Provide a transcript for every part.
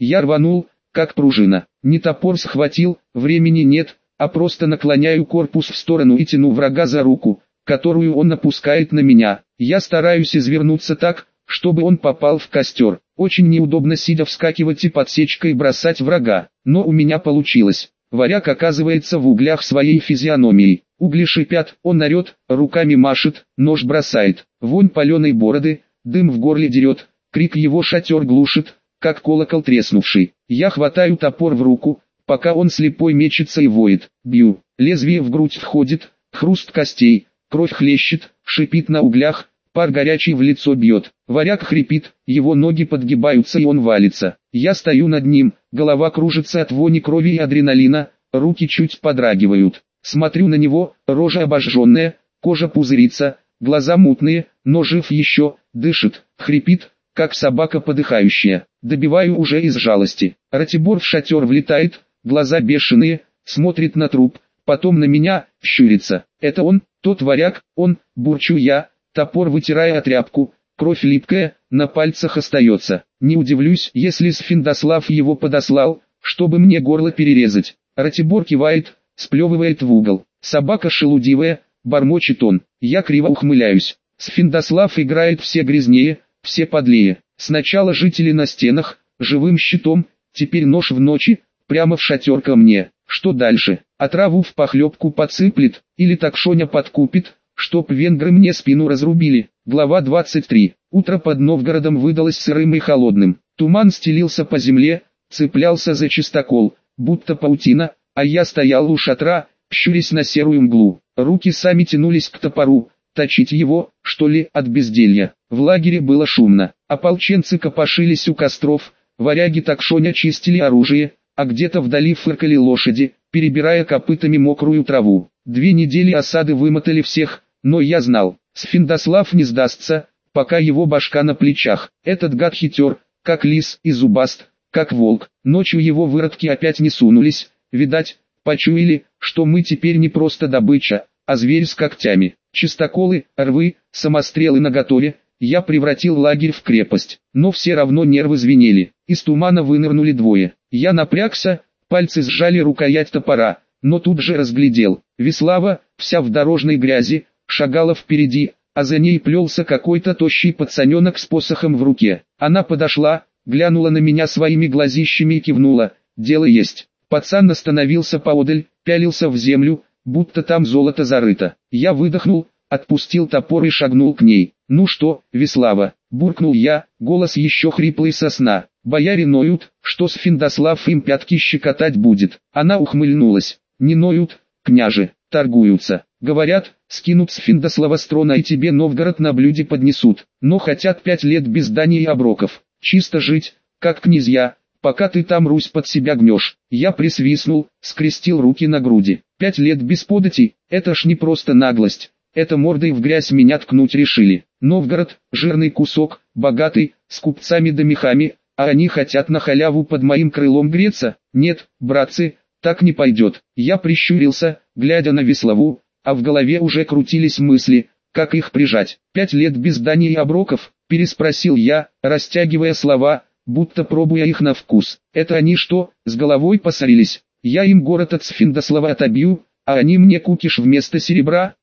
Я рванул, как пружина. Не топор схватил, времени нет, а просто наклоняю корпус в сторону и тяну врага за руку, которую он опускает на меня. Я стараюсь извернуться так, чтобы он попал в костер. Очень неудобно сидя вскакивать и подсечкой бросать врага, но у меня получилось. Варяг оказывается в углях своей физиономией. Угли шипят, он орет, руками машет, нож бросает. Вонь паленой бороды, дым в горле дерет, крик его шатер глушит, как колокол треснувший. Я хватаю топор в руку, пока он слепой мечется и воет. Бью, лезвие в грудь входит, хруст костей, кровь хлещет, шипит на углях, пар горячий в лицо бьет. Варяг хрипит, его ноги подгибаются и он валится. Я стою над ним, голова кружится от вони крови и адреналина, руки чуть подрагивают. Смотрю на него, рожа обожженная, кожа пузырится, глаза мутные, но жив еще, дышит, хрипит, как собака подыхающая. Добиваю уже из жалости. Ратибор в шатер влетает, глаза бешеные, смотрит на труп, потом на меня, щурится. Это он, тот варяг, он, бурчу я, топор вытирая тряпку, кровь липкая, на пальцах остается. Не удивлюсь, если Сфиндослав его подослал, чтобы мне горло перерезать. Ратибор кивает, сплевывает в угол. Собака шелудивая, бормочет он. Я криво ухмыляюсь. Сфиндослав играет все грязнее, все подлее. Сначала жители на стенах, живым щитом, теперь нож в ночи, прямо в шатер ко мне. Что дальше? Отраву в похлебку подсыплет, или такшоня подкупит, чтоб венгры мне спину разрубили. Глава 23. Утро под Новгородом выдалось сырым и холодным. Туман стелился по земле, цеплялся за чистокол, будто паутина, а я стоял у шатра, щурясь на серую мглу. Руки сами тянулись к топору, точить его, что ли, от безделья. В лагере было шумно. Ополченцы копошились у костров, варяги такшоня чистили оружие, а где-то вдали фыркали лошади, перебирая копытами мокрую траву. 2 недели осады вымотали всех, но я знал, Сфиндослав не сдастся, пока его башка на плечах. Этот гад хитер, как лис, и зубаст, как волк. Ночью его выродки опять не сунулись, видать, почуяли, что мы теперь не просто добыча, а зверь с когтями. Чистоколы, рвы, самострелы наготове. Я превратил лагерь в крепость, но все равно нервы звенели. Из тумана вынырнули двое. Я напрягся, пальцы сжали рукоять топора, но тут же разглядел. Веслава, вся в дорожной грязи, шагала впереди, а за ней плелся какой-то тощий пацаненок с посохом в руке. Она подошла, глянула на меня своими глазищами и кивнула. Дело есть. Пацан остановился поодаль, пялился в землю, будто там золото зарыто. Я выдохнул, отпустил топор и шагнул к ней. «Ну что, Веслава?» – буркнул я, голос еще хриплый со сна. «Бояре ноют, что Сфиндослав им пятки щекотать будет». Она ухмыльнулась. «Не ноют, княже, торгуются. Говорят, скинут Сфиндослава с трона и тебе Новгород на блюде поднесут. Но хотят 5 лет без дани и оброков. Чисто жить, как князья, пока ты там Русь под себя гнешь». Я присвистнул, скрестил руки на груди. 5 лет без податей, это ж не просто наглость. Это мордой в грязь меня ткнуть решили. Новгород, жирный кусок, богатый, с купцами да мехами, а они хотят на халяву под моим крылом греться? Нет, братцы, так не пойдет. Я прищурился, глядя на Веславу, а в голове уже крутились мысли, как их прижать. 5 лет без дани и оброков, переспросил я, растягивая слова, будто пробуя их на вкус. Это они что, с головой посорились? Я им город от Сфиндослава отобью, а они мне кукиш вместо серебра?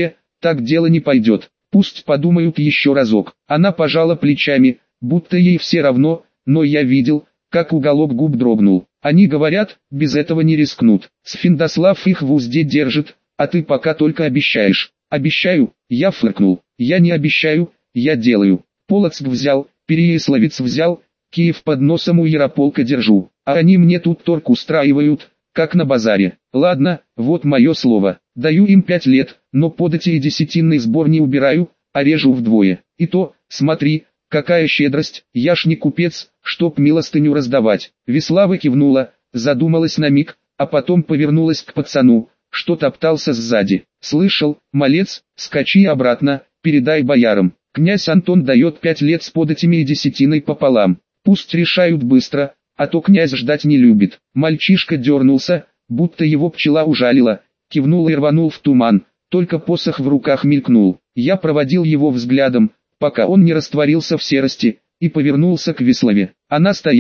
Так дело не пойдет. Пусть подумают еще разок. Она пожала плечами, будто ей все равно, но я видел, как уголок губ дрогнул. Они говорят, без этого не рискнут. Сфиндослав их в узде держит, а ты пока только обещаешь. Обещаю, я фыркнул. Я не обещаю, я делаю. Полоцк взял, Переяславец взял, Киев под носом у Ярополка держу. А они мне тут торг устраивают, как на базаре. Ладно, вот мое слово. Даю им 5 лет, но подати и десятинный сбор не убираю, а режу вдвое. И то, смотри, какая щедрость, я ж не купец, чтоб милостыню раздавать. Веслава кивнула, задумалась на миг, а потом повернулась к пацану, что топтался сзади. Слышал, малец, скачи обратно, передай боярам. Князь Антон дает 5 лет с податями и десятиной пополам. Пусть решают быстро, а то князь ждать не любит. Мальчишка дернулся, будто его пчела ужалила, кивнул и рванул в туман, только посох в руках мелькнул. Я проводил его взглядом, пока он не растворился в серости, и повернулся к Веславе. Она стояла,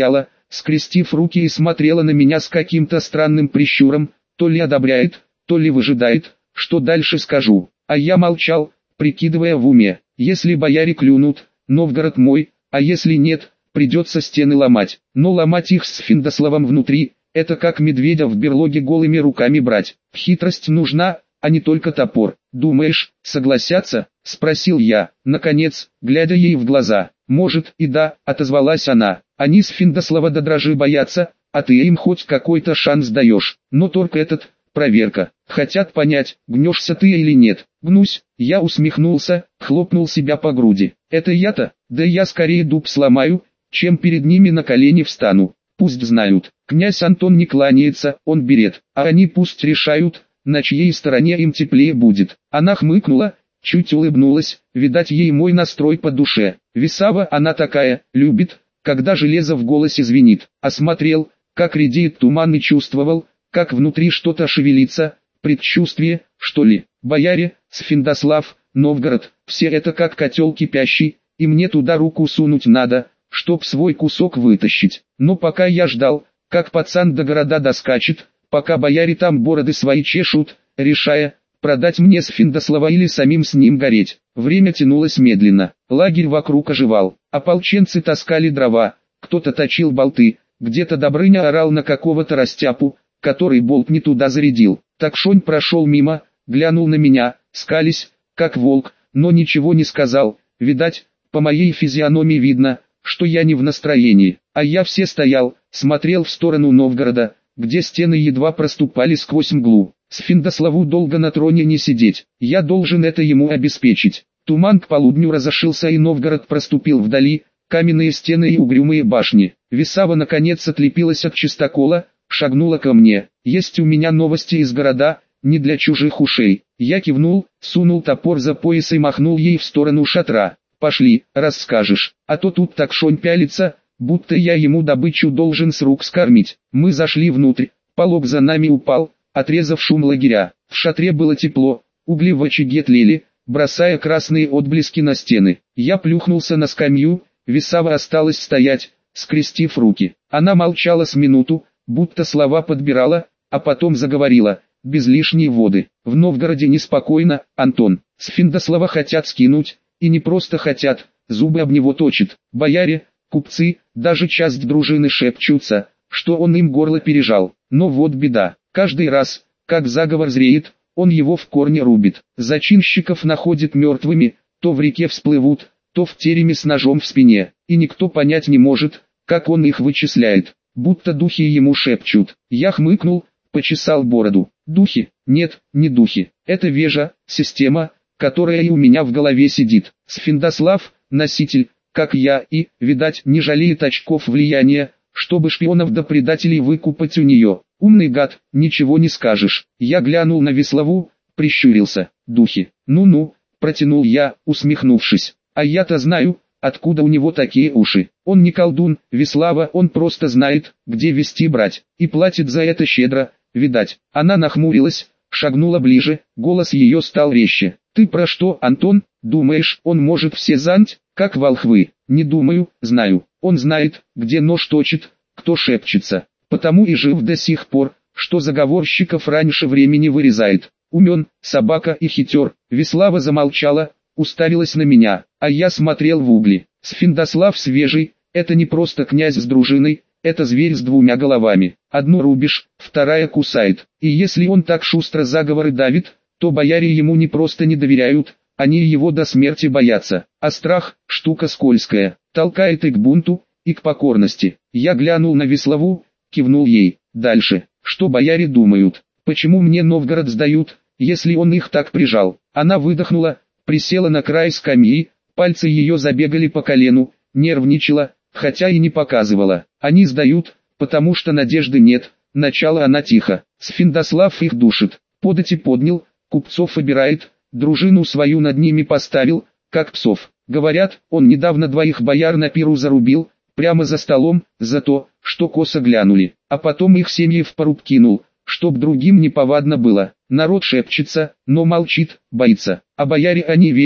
скрестив руки и смотрела на меня с каким-то странным прищуром, то ли одобряет, то ли выжидает, что дальше скажу. А я молчал, прикидывая в уме, если бояре клюнут, Новгород мой, а если нет, придется стены ломать. Но ломать их с Финдославом внутри, это как медведя в берлоге голыми руками брать. Хитрость нужна, а не только топор. «Думаешь, согласятся?» – спросил я, наконец, глядя ей в глаза. «Может и да», – отозвалась она. «Они с Финдослава до дрожи боятся, а ты им хоть какой-то шанс даешь. Но только этот, проверка. Хотят понять, гнешься ты или нет». «Гнусь», – я усмехнулся, хлопнул себя по груди. «Это я-то? Да я скорее дуб сломаю, чем перед ними на колени встану. Пусть знают, князь Антон не кланяется, он берет, а они пусть решают, на чьей стороне им теплее будет». Она хмыкнула, чуть улыбнулась, видать ей мой настрой по душе. Висава она такая, любит, когда железо в голосе звенит. Осмотрел, как редеет туман, и чувствовал, как внутри что-то шевелится, предчувствие, что ли. Бояре, Сфиндослав, Новгород, все это как котел кипящий, и мне туда руку сунуть надо, чтоб свой кусок вытащить. Но пока я ждал, как пацан до города доскачет, пока бояре там бороды свои чешут, решая, продать мне Сфиндослава или самим с ним гореть. Время тянулось медленно, лагерь вокруг оживал, ополченцы таскали дрова, кто-то точил болты, где-то Добрыня орал на какого-то растяпу, который болт не туда зарядил. Такшонь прошел мимо, глянул на меня, скались, как волк, но ничего не сказал. Видать, по моей физиономии видно, что я не в настроении, а я все стоял, смотрел в сторону Новгорода, где стены едва проступали сквозь мглу. Сфиндославу долго на троне не сидеть, я должен это ему обеспечить. Туман к полудню разошелся, и Новгород проступил вдали, каменные стены и угрюмые башни. Висава наконец отлепилась от чистокола, шагнула ко мне. «Есть у меня новости из города, не для чужих ушей». Я кивнул, сунул топор за пояс и махнул ей в сторону шатра. «Пошли, расскажешь, а то тут Такшонь пялится, будто я ему добычу должен с рук скормить». Мы зашли внутрь, полог за нами упал, отрезав шум лагеря. В шатре было тепло, угли в очаге тлели, бросая красные отблески на стены. Я плюхнулся на скамью, Висава осталась стоять, скрестив руки. Она молчала с минуту, будто слова подбирала, а потом заговорила, без лишней воды. «В Новгороде неспокойно, Антон. Сфиндослава хотят скинуть, и не просто хотят, зубы об него точат. Бояре, купцы, даже часть дружины шепчутся, что он им горло пережал. Но вот беда, каждый раз, как заговор зреет, он его в корне рубит. Зачинщиков находит мертвыми, то в реке всплывут, то в тереме с ножом в спине, и никто понять не может, как он их вычисляет, будто духи ему шепчут». Я хмыкнул, почесал бороду. «Духи? Нет, не духи. Это вежа, система, которая и у меня в голове сидит. Сфиндослав, носитель, как я, и, видать, не жалеет очков влияния, чтобы шпионов да предателей выкупать у нее. Умный гад, ничего не скажешь». Я глянул на Виславу, прищурился. «Духи. Ну-ну», протянул я, усмехнувшись. «А я-то знаю, откуда у него такие уши. Он не колдун, Вислава, он просто знает, где вести брать, и платит за это щедро, видать». Она нахмурилась, шагнула ближе, голос ее стал резче. «Ты про что, Антон? Думаешь, он может все знать, как волхвы?» «Не думаю, знаю. Он знает, где нож точит, кто шепчется. Потому и жив до сих пор, что заговорщиков раньше времени вырезает. Умен, собака и хитер». Вислава замолчала, уставилась на меня, а я смотрел в угли. Сфиндослав свежий, это не просто князь с дружиной, это зверь с двумя головами. Одну рубишь, вторая кусает. И если он так шустро заговоры давит, то бояре ему не просто не доверяют, они его до смерти боятся. А страх – штука скользкая, толкает и к бунту, и к покорности. Я глянул на Виславу, кивнул ей. «Дальше, что бояре думают? Почему мне Новгород сдают, если он их так прижал?» Она выдохнула, присела на край скамьи, пальцы ее забегали по колену, нервничала, хотя и не показывала. «Они сдают, потому что надежды нет», начала она тихо. «Сфиндослав их душит, подати поднял, купцов обирает, дружину свою над ними поставил, как псов. Говорят, он недавно 2 бояр на пиру зарубил, прямо за столом, за то, что косо глянули, а потом их семьи в поруб кинул, чтоб другим неповадно было. Народ шепчется, но молчит, боится, а бояре они верят,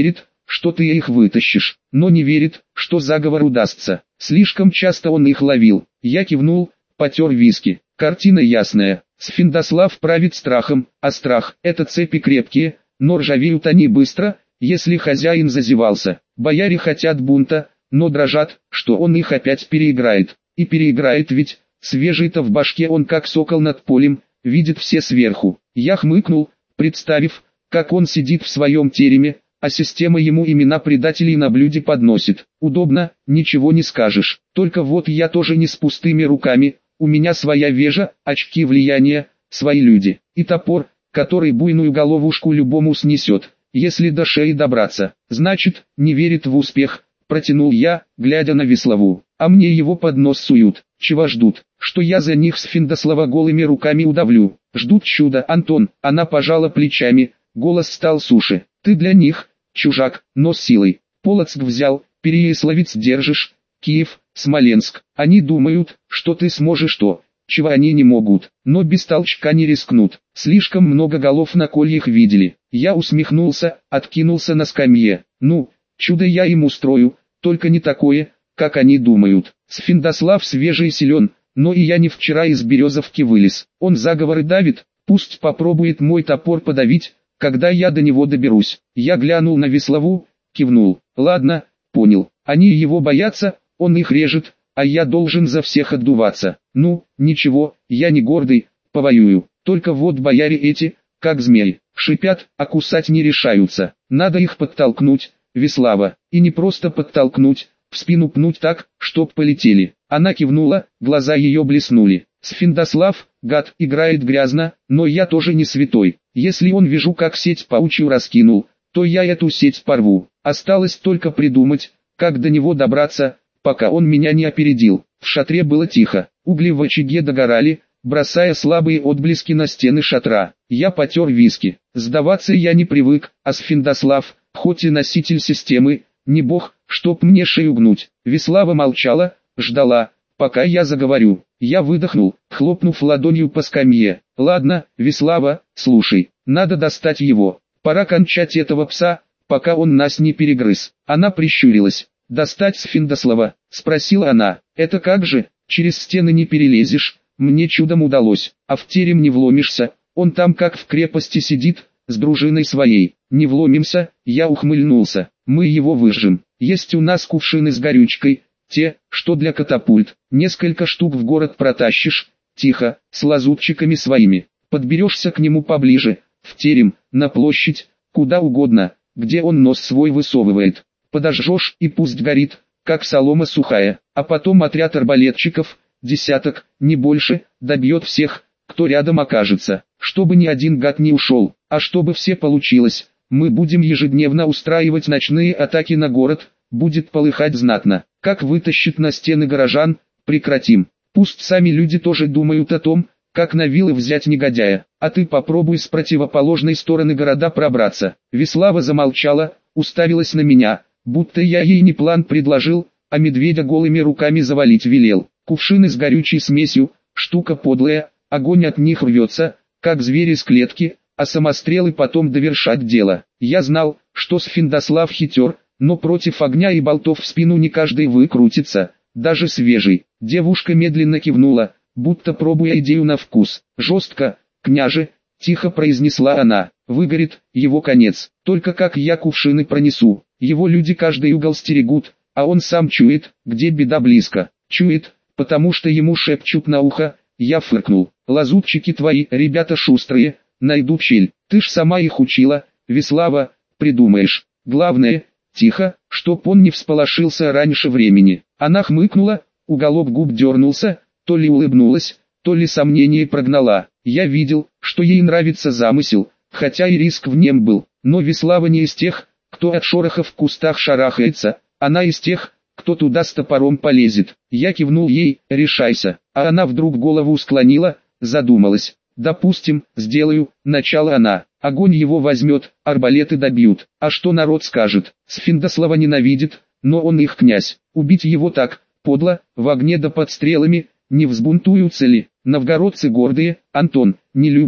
что ты их вытащишь, но не верит, что заговор удастся. Слишком часто он их ловил. Я кивнул, потер виски. Картина ясная. Сфиндослав правит страхом, а страх – это цепи крепкие, но ржавеют они быстро, если хозяин зазевался. Бояре хотят бунта, но дрожат, что он их опять переиграет. И переиграет ведь, свежий-то в башке он как сокол над полем, видит все сверху. Я хмыкнул, представив, как он сидит в своем тереме, а система ему имена предателей на блюде подносит. Удобно, ничего не скажешь. Только вот я тоже не с пустыми руками, у меня своя вежа, очки влияния, свои люди. И топор, который буйную головушку любому снесет, если до шеи добраться. Значит, не верит в успех, протянул я, глядя на Веслову. А мне его под нос суют. Чего ждут? Что я за них Сфиндослава голыми руками удавлю. Ждут чуда, Антон. Она пожала плечами, голос стал суше. Ты для них чужак, но с силой. Полоцк взял, Переяславец держишь, Киев, Смоленск. Они думают, что ты сможешь то, чего они не могут, но без толчка не рискнут. Слишком много голов на кольях видели. Я усмехнулся, откинулся на скамье. Ну, чудо я им устрою, только не такое, как они думают. Сфиндослав свежий и силен, но и я не вчера из Березовки вылез. Он заговоры давит, пусть попробует мой топор подавить, когда я до него доберусь. Я глянул на Веслову, кивнул. Ладно, понял. Они его боятся, он их режет, а я должен за всех отдуваться. Ну, ничего, я не гордый, повоюю. Только вот бояре эти, как змеи, шипят, а кусать не решаются. Надо их подтолкнуть, Веслава, и не просто подтолкнуть, в спину пнуть так, чтоб полетели. Она кивнула, глаза ее блеснули. Сфиндослав, гад, играет грязно, но я тоже не святой. Если он вижу как сеть паучью раскинул, то я эту сеть порву. Осталось только придумать, как до него добраться, пока он меня не опередил. В шатре было тихо, угли в очаге догорали, бросая слабые отблески на стены шатра. Я потер виски. Сдаваться я не привык, а Сфиндослав, хоть и носитель системы, не бог, чтоб мне шею гнуть. Веслава молчала, ждала, пока я заговорю. Я выдохнул, хлопнув ладонью по скамье. Ладно, Веслава, слушай, надо достать его. Пора кончать этого пса, пока он нас не перегрыз. Она прищурилась. «Достать Сфиндослава?» — спросила она. «Это как же? Через стены не перелезешь, мне чудом удалось, а в терем не вломишься, он там как в крепости сидит, с дружиной своей. Не вломимся», — я ухмыльнулся. «Мы его выжжем. Есть у нас кувшины с горючкой, те, что для катапульт. Несколько штук в город протащишь, тихо, с лазутчиками своими. Подберешься к нему поближе, в терем, на площадь, куда угодно, где он нос свой высовывает. Подожжешь и пусть горит, как солома сухая, а потом отряд арбалетчиков, десяток, не больше, добьет всех, кто рядом окажется, чтобы ни один гад не ушел, а чтобы все получилось. Мы будем ежедневно устраивать ночные атаки на город, будет полыхать знатно. Как вытащит на стены горожан, прекратим. Пусть сами люди тоже думают о том, как на вилы взять негодяя, а ты попробуй с противоположной стороны города пробраться». Веслава замолчала, уставилась на меня, будто я ей не план предложил, а медведя голыми руками завалить велел. Кувшины с горючей смесью, штука подлая, огонь от них рвется, как звери из клетки, а самострелы потом довершат дело. Я знал, что Сфиндослав хитер, но против огня и болтов в спину не каждый выкрутится, даже свежий. Девушка медленно кивнула, будто пробуя идею на вкус. «Жестко, княже», — тихо произнесла она, — «выгорит, его конец. Только как я кувшины пронесу? Его люди каждый угол стерегут, а он сам чует, где беда близко. Чует, потому что ему шепчут на ухо». Я фыркнул. «Лазутчики твои, ребята шустрые, найдут щель. Ты ж сама их учила, Веслава, придумаешь. Главное, тихо, чтоб он не всполошился раньше времени». Она хмыкнула, уголок губ дернулся, то ли улыбнулась, то ли сомнение прогнала. Я видел, что ей нравится замысел, хотя и риск в нем был. Но Веслава не из тех, кто от шороха в кустах шарахается, она из тех, кто туда с топором полезет. Я кивнул ей: «Решайся», а она вдруг голову склонила, задумалась. «Допустим, сделаю», — начала она. «Огонь его возьмет, арбалеты добьют. А что народ скажет? Сфиндослава ненавидит, но он их князь. Убить его так, подло, в огне да под стрелами, не взбунтуются ли? Новгородцы гордые, Антон, не любит,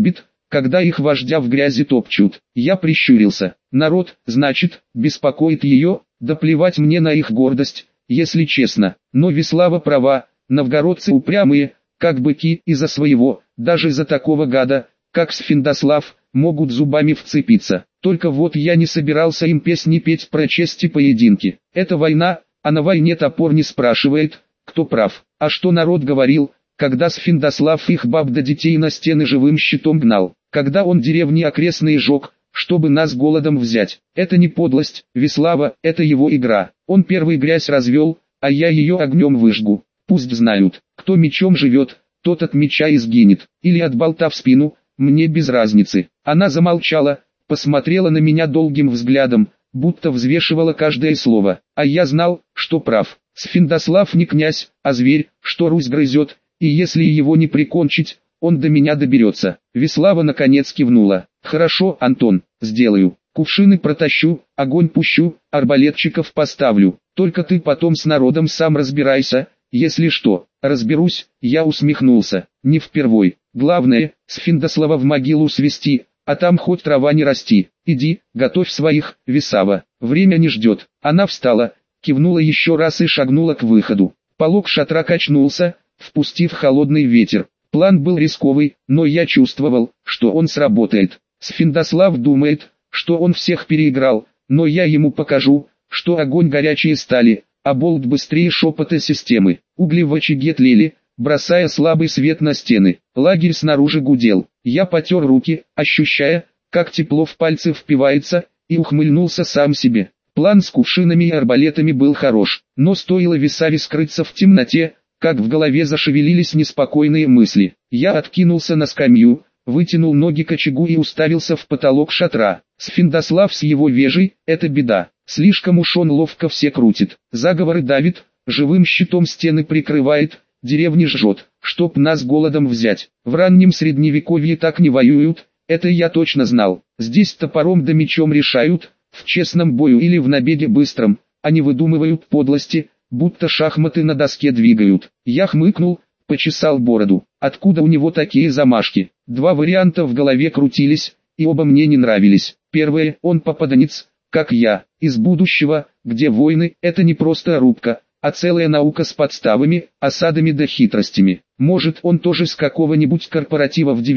когда их вождя в грязи топчут. Я прищурился. Народ, значит, беспокоит ее, да плевать мне на их гордость, если честно. Но Веслава права, новгородцы упрямые, как быки, из-за своего, даже за такого гада, как Сфиндослав, могут зубами вцепиться. Только вот я не собирался им песни петь про честь и поединки. Это война, а на войне топор не спрашивает, кто прав. А что народ говорил, когда Сфиндослав их баб да детей на стены живым щитом гнал, когда он деревни окрестные жег, чтобы нас голодом взять. Это не подлость, Веслава, это его игра. Он первый грязь развел, а я ее огнем выжгу. Пусть знают, кто мечом живет, тот от меча и сгинет, или от болта в спину, мне без разницы. Она замолчала, посмотрела на меня долгим взглядом, будто взвешивала каждое слово, а я знал, что прав. Сфиндослав не князь, а зверь, что Русь грызет, и если его не прикончить, он до меня доберется. Веслава наконец кивнула. Хорошо, Антон, сделаю. Кувшины протащу, огонь пущу, арбалетчиков поставлю. Только ты потом с народом сам разбирайся, если что. Разберусь, я усмехнулся. Не впервой. Главное, Сфиндослава в могилу свести, а там хоть трава не расти. Иди, готовь своих, Весава. Время не ждет. Она встала, кивнула еще раз и шагнула к выходу. Полог шатра качнулся, впустив холодный ветер. План был рисковый, но я чувствовал, что он сработает. Сфиндослав думает, что он всех переиграл, но я ему покажу, что огонь горячие стали, а болт быстрее шепота системы. Угли в очаге тлели, бросая слабый свет на стены. Лагерь снаружи гудел. Я потер руки, ощущая, как тепло в пальцы впивается, и ухмыльнулся сам себе. План с кувшинами и арбалетами был хорош, но стоило Весаве скрыться в темноте, как в голове зашевелились неспокойные мысли. Я откинулся на скамью, вытянул ноги к очагу и уставился в потолок шатра. Сфиндослав с его вежей – это беда. Слишком уж он ловко все крутит. Заговоры давит, живым щитом стены прикрывает, деревни жжет, чтоб нас голодом взять. В раннем средневековье так не воюют, это я точно знал. Здесь топором да мечом решают, в честном бою или в набеге быстром, они выдумывают подлости, будто шахматы на доске двигают. Я хмыкнул, почесал бороду. Откуда у него такие замашки? Два варианта в голове крутились, и оба мне не нравились. Первое, он попаданец, как я, из будущего, где войны – это не просто рубка, а целая наука с подставами, осадами да хитростями. Может, он тоже с какого-нибудь корпоратива в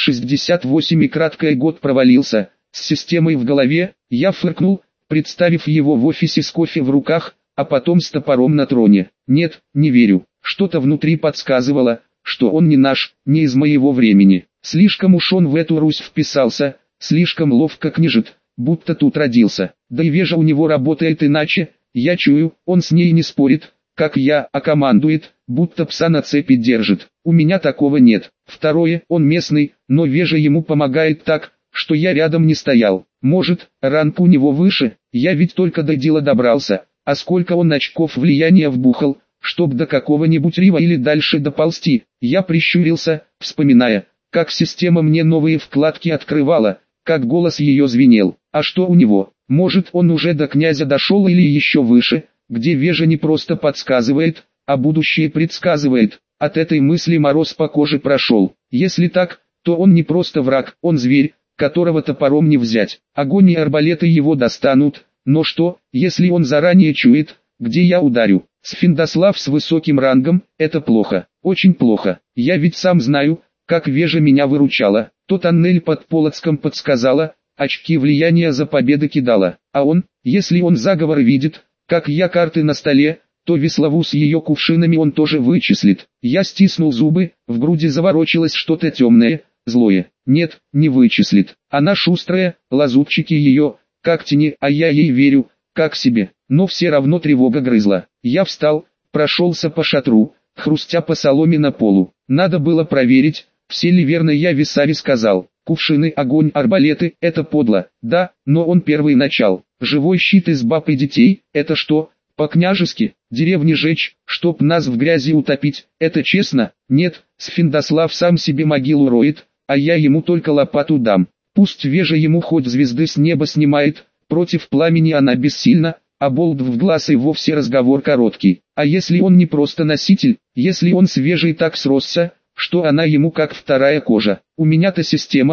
968 и краткое год провалился, с системой в голове. Я фыркнул, представив его в офисе с кофе в руках, а потом с топором на троне. Нет, не верю. Что-то внутри подсказывало, что он не наш, не из моего времени. Слишком уж он в эту Русь вписался, слишком ловко княжит, будто тут родился. Да и вежа у него работает иначе, я чую, он с ней не спорит, как я, а командует, будто пса на цепи держит. У меня такого нет. Второе, он местный, но вежа ему помогает так, что я рядом не стоял. Может, ранг у него выше, я ведь только до дела добрался. А сколько он очков влияния вбухал, чтоб до какого-нибудь Рива или дальше доползти. Я прищурился, вспоминая, как система мне новые вкладки открывала, как голос ее звенел. А что у него? Может, он уже до князя дошел или еще выше, где вежа не просто подсказывает, а будущее предсказывает. От этой мысли мороз по коже прошел. Если так, то он не просто враг, он зверь, которого топором не взять. Огонь и арбалеты его достанут. Но что, если он заранее чует, где я ударю? Сфиндослав с высоким рангом – это плохо, очень плохо. Я ведь сам знаю, как вежа меня выручала. То тоннель под Полоцком подсказала, очки влияния за победы кидала. А он, если он заговор видит, как я карты на столе, то Веславу с ее кувшинами он тоже вычислит. Я стиснул зубы, в груди заворочилось что-то темное, злое. Нет, не вычислит. Она шустрая, лазутчики ее – как тени, а я ей верю, как себе, но все равно тревога грызла. Я встал, прошелся по шатру, хрустя по соломе на полу. Надо было проверить, все ли верно я Весаве сказал. Кувшины, огонь, арбалеты – это подло, да, но он первый начал. Живой щит из баб и детей – это что, по-княжески? Деревни жечь, чтоб нас в грязи утопить – это честно? Нет, Сфиндослав сам себе могилу роет, а я ему только лопату дам. Пусть вежа ему хоть звезды с неба снимает, против пламени она бессильна, а болт в глаз и вовсе разговор короткий. А если он не просто носитель, если он с вежей так сросся, что она ему как вторая кожа? У меня-то система,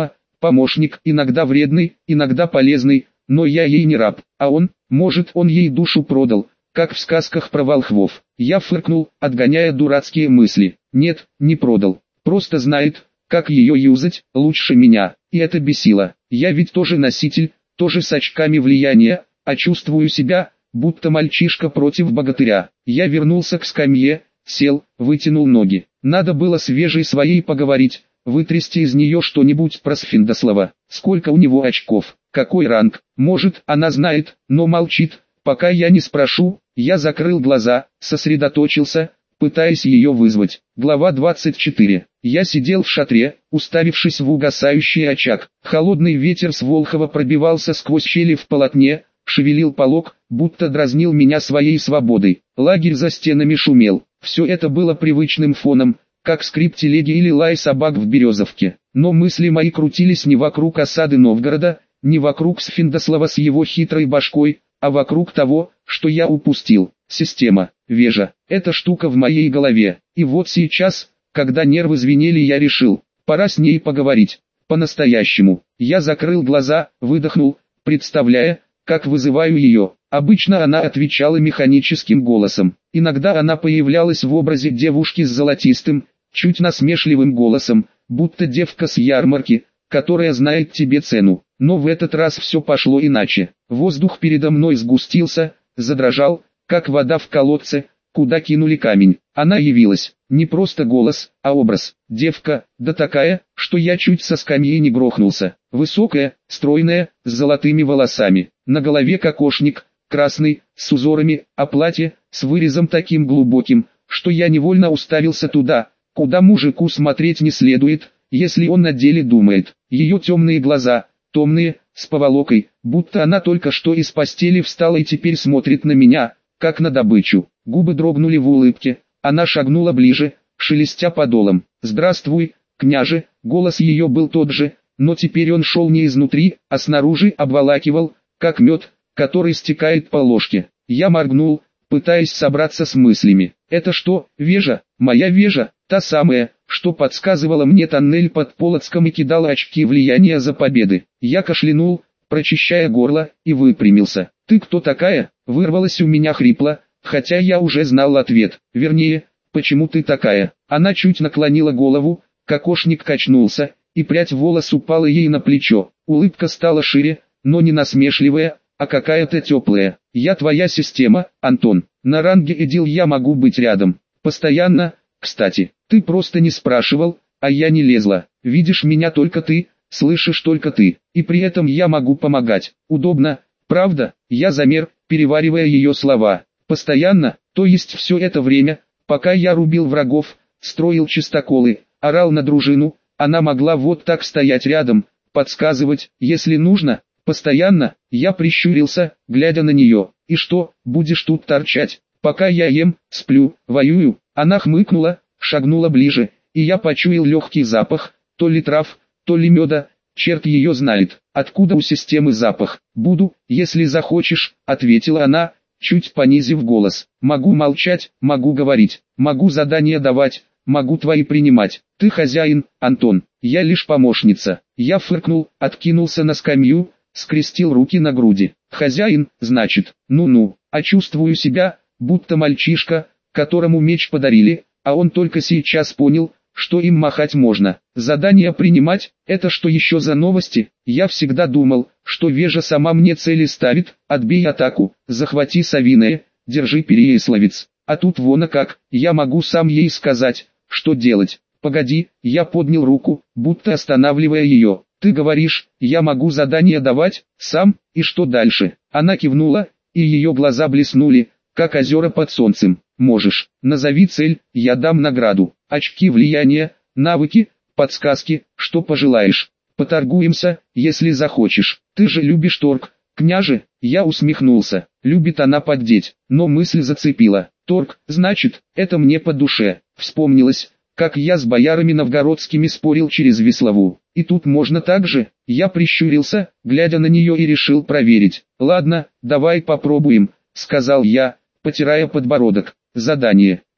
помощник, иногда вредный, иногда полезный, но я ей не раб, а он, может, он ей душу продал, как в сказках про волхвов. Я фыркнул, отгоняя дурацкие мысли. Нет, не продал, просто знает, как ее юзать, лучше меня, и это бесило. Я ведь тоже носитель, тоже с очками влияния, а чувствую себя, будто мальчишка против богатыря. Я вернулся к скамье, сел, вытянул ноги. Надо было свежей своей поговорить, вытрясти из нее что-нибудь про Сфиндослава. Сколько у него очков, какой ранг, может, она знает, но молчит. Пока я не спрошу, я закрыл глаза, сосредоточился, пытаясь ее вызвать. Глава 24. Я сидел в шатре, уставившись в угасающий очаг. Холодный ветер с Волхова пробивался сквозь щели в полотне, шевелил полог, будто дразнил меня своей свободой. Лагерь за стенами шумел. Все это было привычным фоном, как скрип телеги или лай собак в Березовке. Но мысли мои крутились не вокруг осады Новгорода, не вокруг Сфиндослава с его хитрой башкой, а вокруг того, что я упустил. Система, Вежа, эта штука в моей голове. И вот сейчас, когда нервы звенели, я решил, пора с ней поговорить. По-настоящему. Я закрыл глаза, выдохнул, представляя, как вызываю ее. Обычно она отвечала механическим голосом. Иногда она появлялась в образе девушки с золотистым, чуть насмешливым голосом, будто девка с ярмарки, которая знает тебе цену. Но в этот раз все пошло иначе. Воздух передо мной сгустился, задрожал, как вода в колодце, куда кинули камень. Она явилась, не просто голос, а образ. Девка, да такая, что я чуть со скамьи не грохнулся. Высокая, стройная, с золотыми волосами. На голове кокошник, красный, с узорами, а платье, с вырезом таким глубоким, что я невольно уставился туда, куда мужику смотреть не следует, если он на деле думает. Ее темные глаза, томные, с поволокой, будто она только что из постели встала и теперь смотрит на меня, как на добычу. Губы дрогнули в улыбке, она шагнула ближе, шелестя подолом. «Здравствуй, княже», голос ее был тот же, но теперь он шел не изнутри, а снаружи обволакивал, как мед, который стекает по ложке. Я моргнул, пытаясь собраться с мыслями. «Это что, Вежа, моя Вежа, та самая, что подсказывала мне тоннель под Полоцком и кидала очки влияния за победы?» Я кашлянул, прочищая горло, и выпрямился. «Ты кто такая?» Вырвалось у меня хрипло, хотя я уже знал ответ. Вернее, почему ты такая? Она чуть наклонила голову, кокошник качнулся, и прядь волос упала ей на плечо. Улыбка стала шире, но не насмешливая, а какая-то теплая. «Я твоя система, Антон. На ранге Эдил я могу быть рядом. Постоянно, кстати. Ты просто не спрашивал, а я не лезла. Видишь меня только ты, слышишь только ты. И при этом я могу помогать. Удобно, правда?» Я замер, переваривая ее слова. «Постоянно, то есть все это время, пока я рубил врагов, строил чистоколы, орал на дружину, она могла вот так стоять рядом, подсказывать, если нужно?» «Постоянно», я прищурился, глядя на нее. «И что, будешь тут торчать, пока я ем, сплю, воюю?» Она хмыкнула, шагнула ближе, и я почуял легкий запах, то ли трав, то ли меда, черт ее знает, откуда у системы запах. «Буду, если захочешь», ответила она, чуть понизив голос. «Могу молчать, могу говорить, могу задания давать, могу твои принимать. Ты хозяин, Антон, я лишь помощница». Я фыркнул, откинулся на скамью, скрестил руки на груди. «Хозяин, значит, ну-ну, а чувствую себя, будто мальчишка, которому меч подарили, а он только сейчас понял, что им махать можно. Задания принимать, это что еще за новости? Я всегда думал, что Вежа сама мне цели ставит, отбей атаку, захвати Савиное, держи Переяславец. А тут вон как, я могу сам ей сказать, что делать. Погоди, я поднял руку, будто останавливая ее. Ты говоришь, я могу задания давать, сам, и что дальше? Она кивнула, и ее глаза блеснули, как озера под солнцем. Можешь, назови цель, я дам награду. Очки влияния, навыки, подсказки, что пожелаешь. Поторгуемся, если захочешь. Ты же любишь торг, княже. Я усмехнулся. Любит она поддеть, но мысль зацепила. Торг, значит, это мне по душе. Вспомнилось, как я с боярами новгородскими спорил через Веслову. И тут можно так же. Я прищурился, глядя на нее, и решил проверить. «Ладно, давай попробуем», — сказал я, потирая подбородок. «Задание.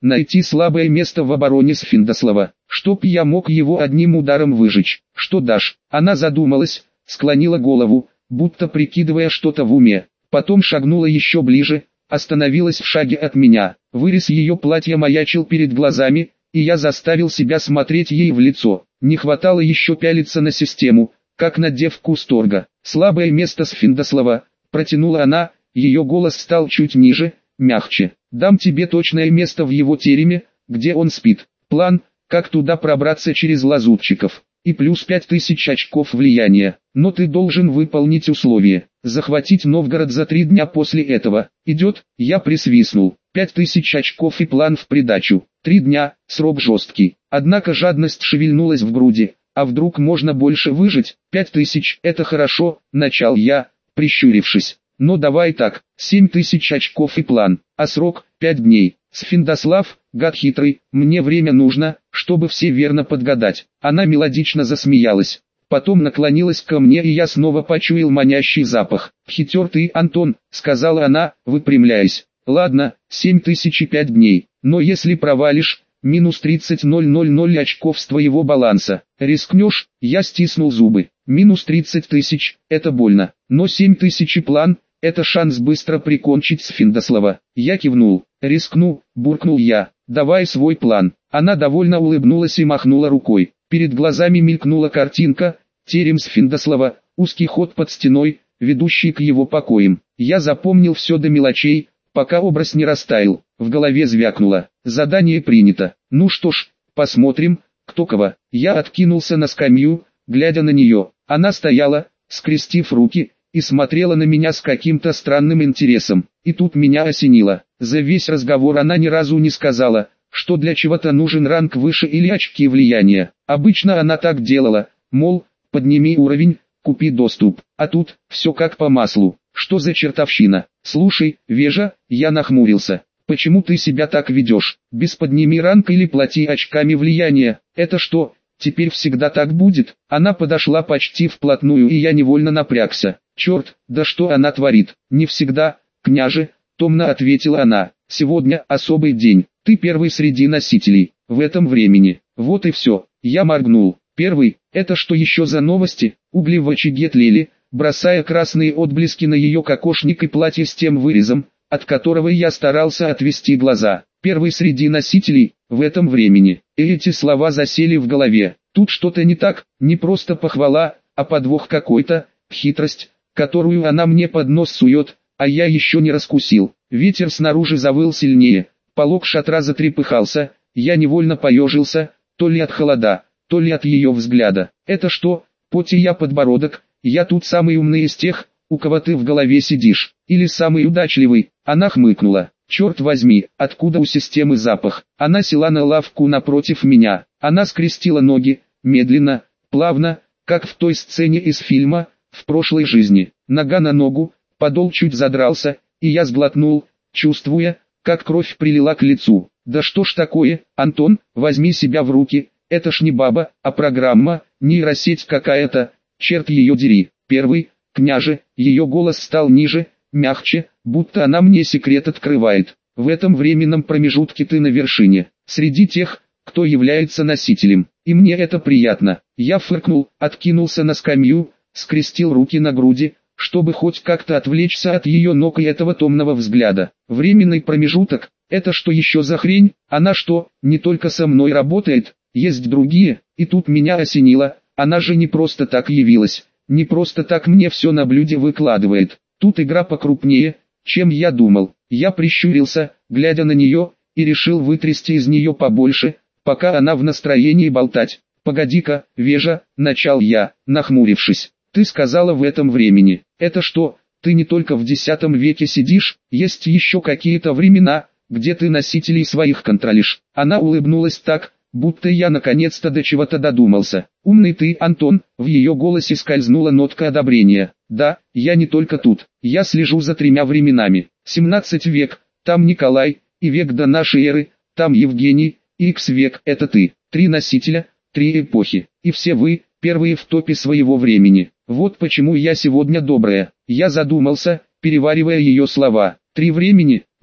найти слабое место в обороне Сфиндослава, чтоб я мог его одним ударом выжечь. Что дашь? Она задумалась, склонила голову, будто прикидывая что-то в уме. Потом шагнула еще ближе, остановилась в шаге от меня. Вырез ее платья маячил перед глазами, и я заставил себя смотреть ей в лицо. Не хватало еще пялиться на систему, как на девку Сторга. Слабое место Сфиндослава, протянула она, ее голос стал чуть ниже, мягче. Дам тебе точное место в его тереме, где он спит. План, как туда пробраться через лазутчиков. И плюс 5000 очков влияния. Но ты должен выполнить условие. Захватить Новгород за 3 дня после этого. Идет? Я присвистнул. 5000 очков и план в придачу. 3 дня, срок жесткий. Однако жадность шевельнулась в груди. А вдруг можно больше выжить? 5000 это хорошо, начал я, прищурившись. Но давай так, 7000 очков и план. А срок 5 дней. Сфиндослав, гад хитрый, мне время нужно, чтобы все верно подгадать. Она мелодично засмеялась. Потом наклонилась ко мне, и я снова почуял манящий запах. «Хитер ты, Антон», — сказала она, выпрямляясь. «Ладно, 7005 дней, но если провалишь, минус 30 000 очков с твоего баланса. Рискнешь?» Я стиснул зубы. «Минус 30 000, это больно, но 7000 план, это шанс быстро прикончить Сфиндослава». Я кивнул. «Рискну», — буркнул я. «Давай свой план». Она довольно улыбнулась и махнула рукой. Перед глазами мелькнула картинка, терем Сфиндослава, узкий ход под стеной, ведущий к его покоям. Я запомнил все до мелочей, пока образ не растаял. В голове звякнуло. Задание принято. Ну что ж, посмотрим, кто кого. Я откинулся на скамью, глядя на нее. Она стояла, скрестив руки, и смотрела на меня с каким-то странным интересом. И тут меня осенило. За весь разговор она ни разу не сказала, что для чего-то нужен ранг выше или очки влияния. Обычно она так делала, мол, подними уровень, купи доступ. А тут, все как по маслу. Что за чертовщина? Слушай, Вежа, я нахмурился. Почему ты себя так ведешь? Без подними ранг или плати очками влияния? Это что, теперь всегда так будет? Она подошла почти вплотную, и я невольно напрягся. Черт, да что она творит? Не всегда, княже, томно ответила она. Сегодня особый день. Ты первый среди носителей, в этом времени. Вот и все. Я моргнул. Первый, это что еще за новости? Угли в очаге тлели, бросая красные отблески на ее кокошник и платье с тем вырезом, от которого я старался отвести глаза. Первый среди носителей, в этом времени. И эти слова засели в голове. Тут что-то не так, не просто похвала, а подвох какой-то, хитрость, которую она мне под нос сует, а я еще не раскусил. Ветер снаружи завыл сильнее, полог шатра затрепыхался, я невольно поежился, то ли от холода, то ли от ее взгляда. Это что, поти я подбородок, я тут самый умный из тех, у кого ты в голове сидишь, или самый удачливый. Она хмыкнула. Черт возьми, откуда у системы запах? Она села на лавку напротив меня. Она скрестила ноги, медленно, плавно, как в той сцене из фильма «В прошлой жизни». Нога на ногу, подол чуть задрался, и я сглотнул, чувствуя, как кровь прилила к лицу. Да что ж такое, Антон, возьми себя в руки, это ж не баба, а программа, нейросеть какая-то, черт ее дери. Первый, княже, ее голос стал ниже, мягче, будто она мне секрет открывает. В этом временном промежутке ты на вершине, среди тех, кто является носителем, и мне это приятно. Я фыркнул, откинулся на скамью, скрестил руки на груди, чтобы хоть как-то отвлечься от ее ног и этого томного взгляда. Временный промежуток, это что еще за хрень? Она что, не только со мной работает, есть другие? И тут меня осенило, она же не просто так явилась, не просто так мне все на блюде выкладывает. Тут игра покрупнее, чем я думал. Я прищурился, глядя на нее, и решил вытрясти из нее побольше, пока она в настроении болтать. «Погоди-ка, Вежа», — начал я, нахмурившись. «Ты сказала в этом времени. Это что, ты не только в X веке сидишь, есть еще какие-то времена, где ты носителей своих контролишь». Она улыбнулась так, будто я наконец-то до чего-то додумался. «Умный ты, Антон», — в ее голосе скользнула нотка одобрения. «Да, я не только тут, я слежу за 3 временами. 17 век, там Николай, и век до нашей эры, там Евгений, и X век, это ты. 3 носителя, 3 эпохи, и все вы, первые в топе своего времени. Вот почему я сегодня добрая». Я задумался, переваривая ее слова. 3 времени,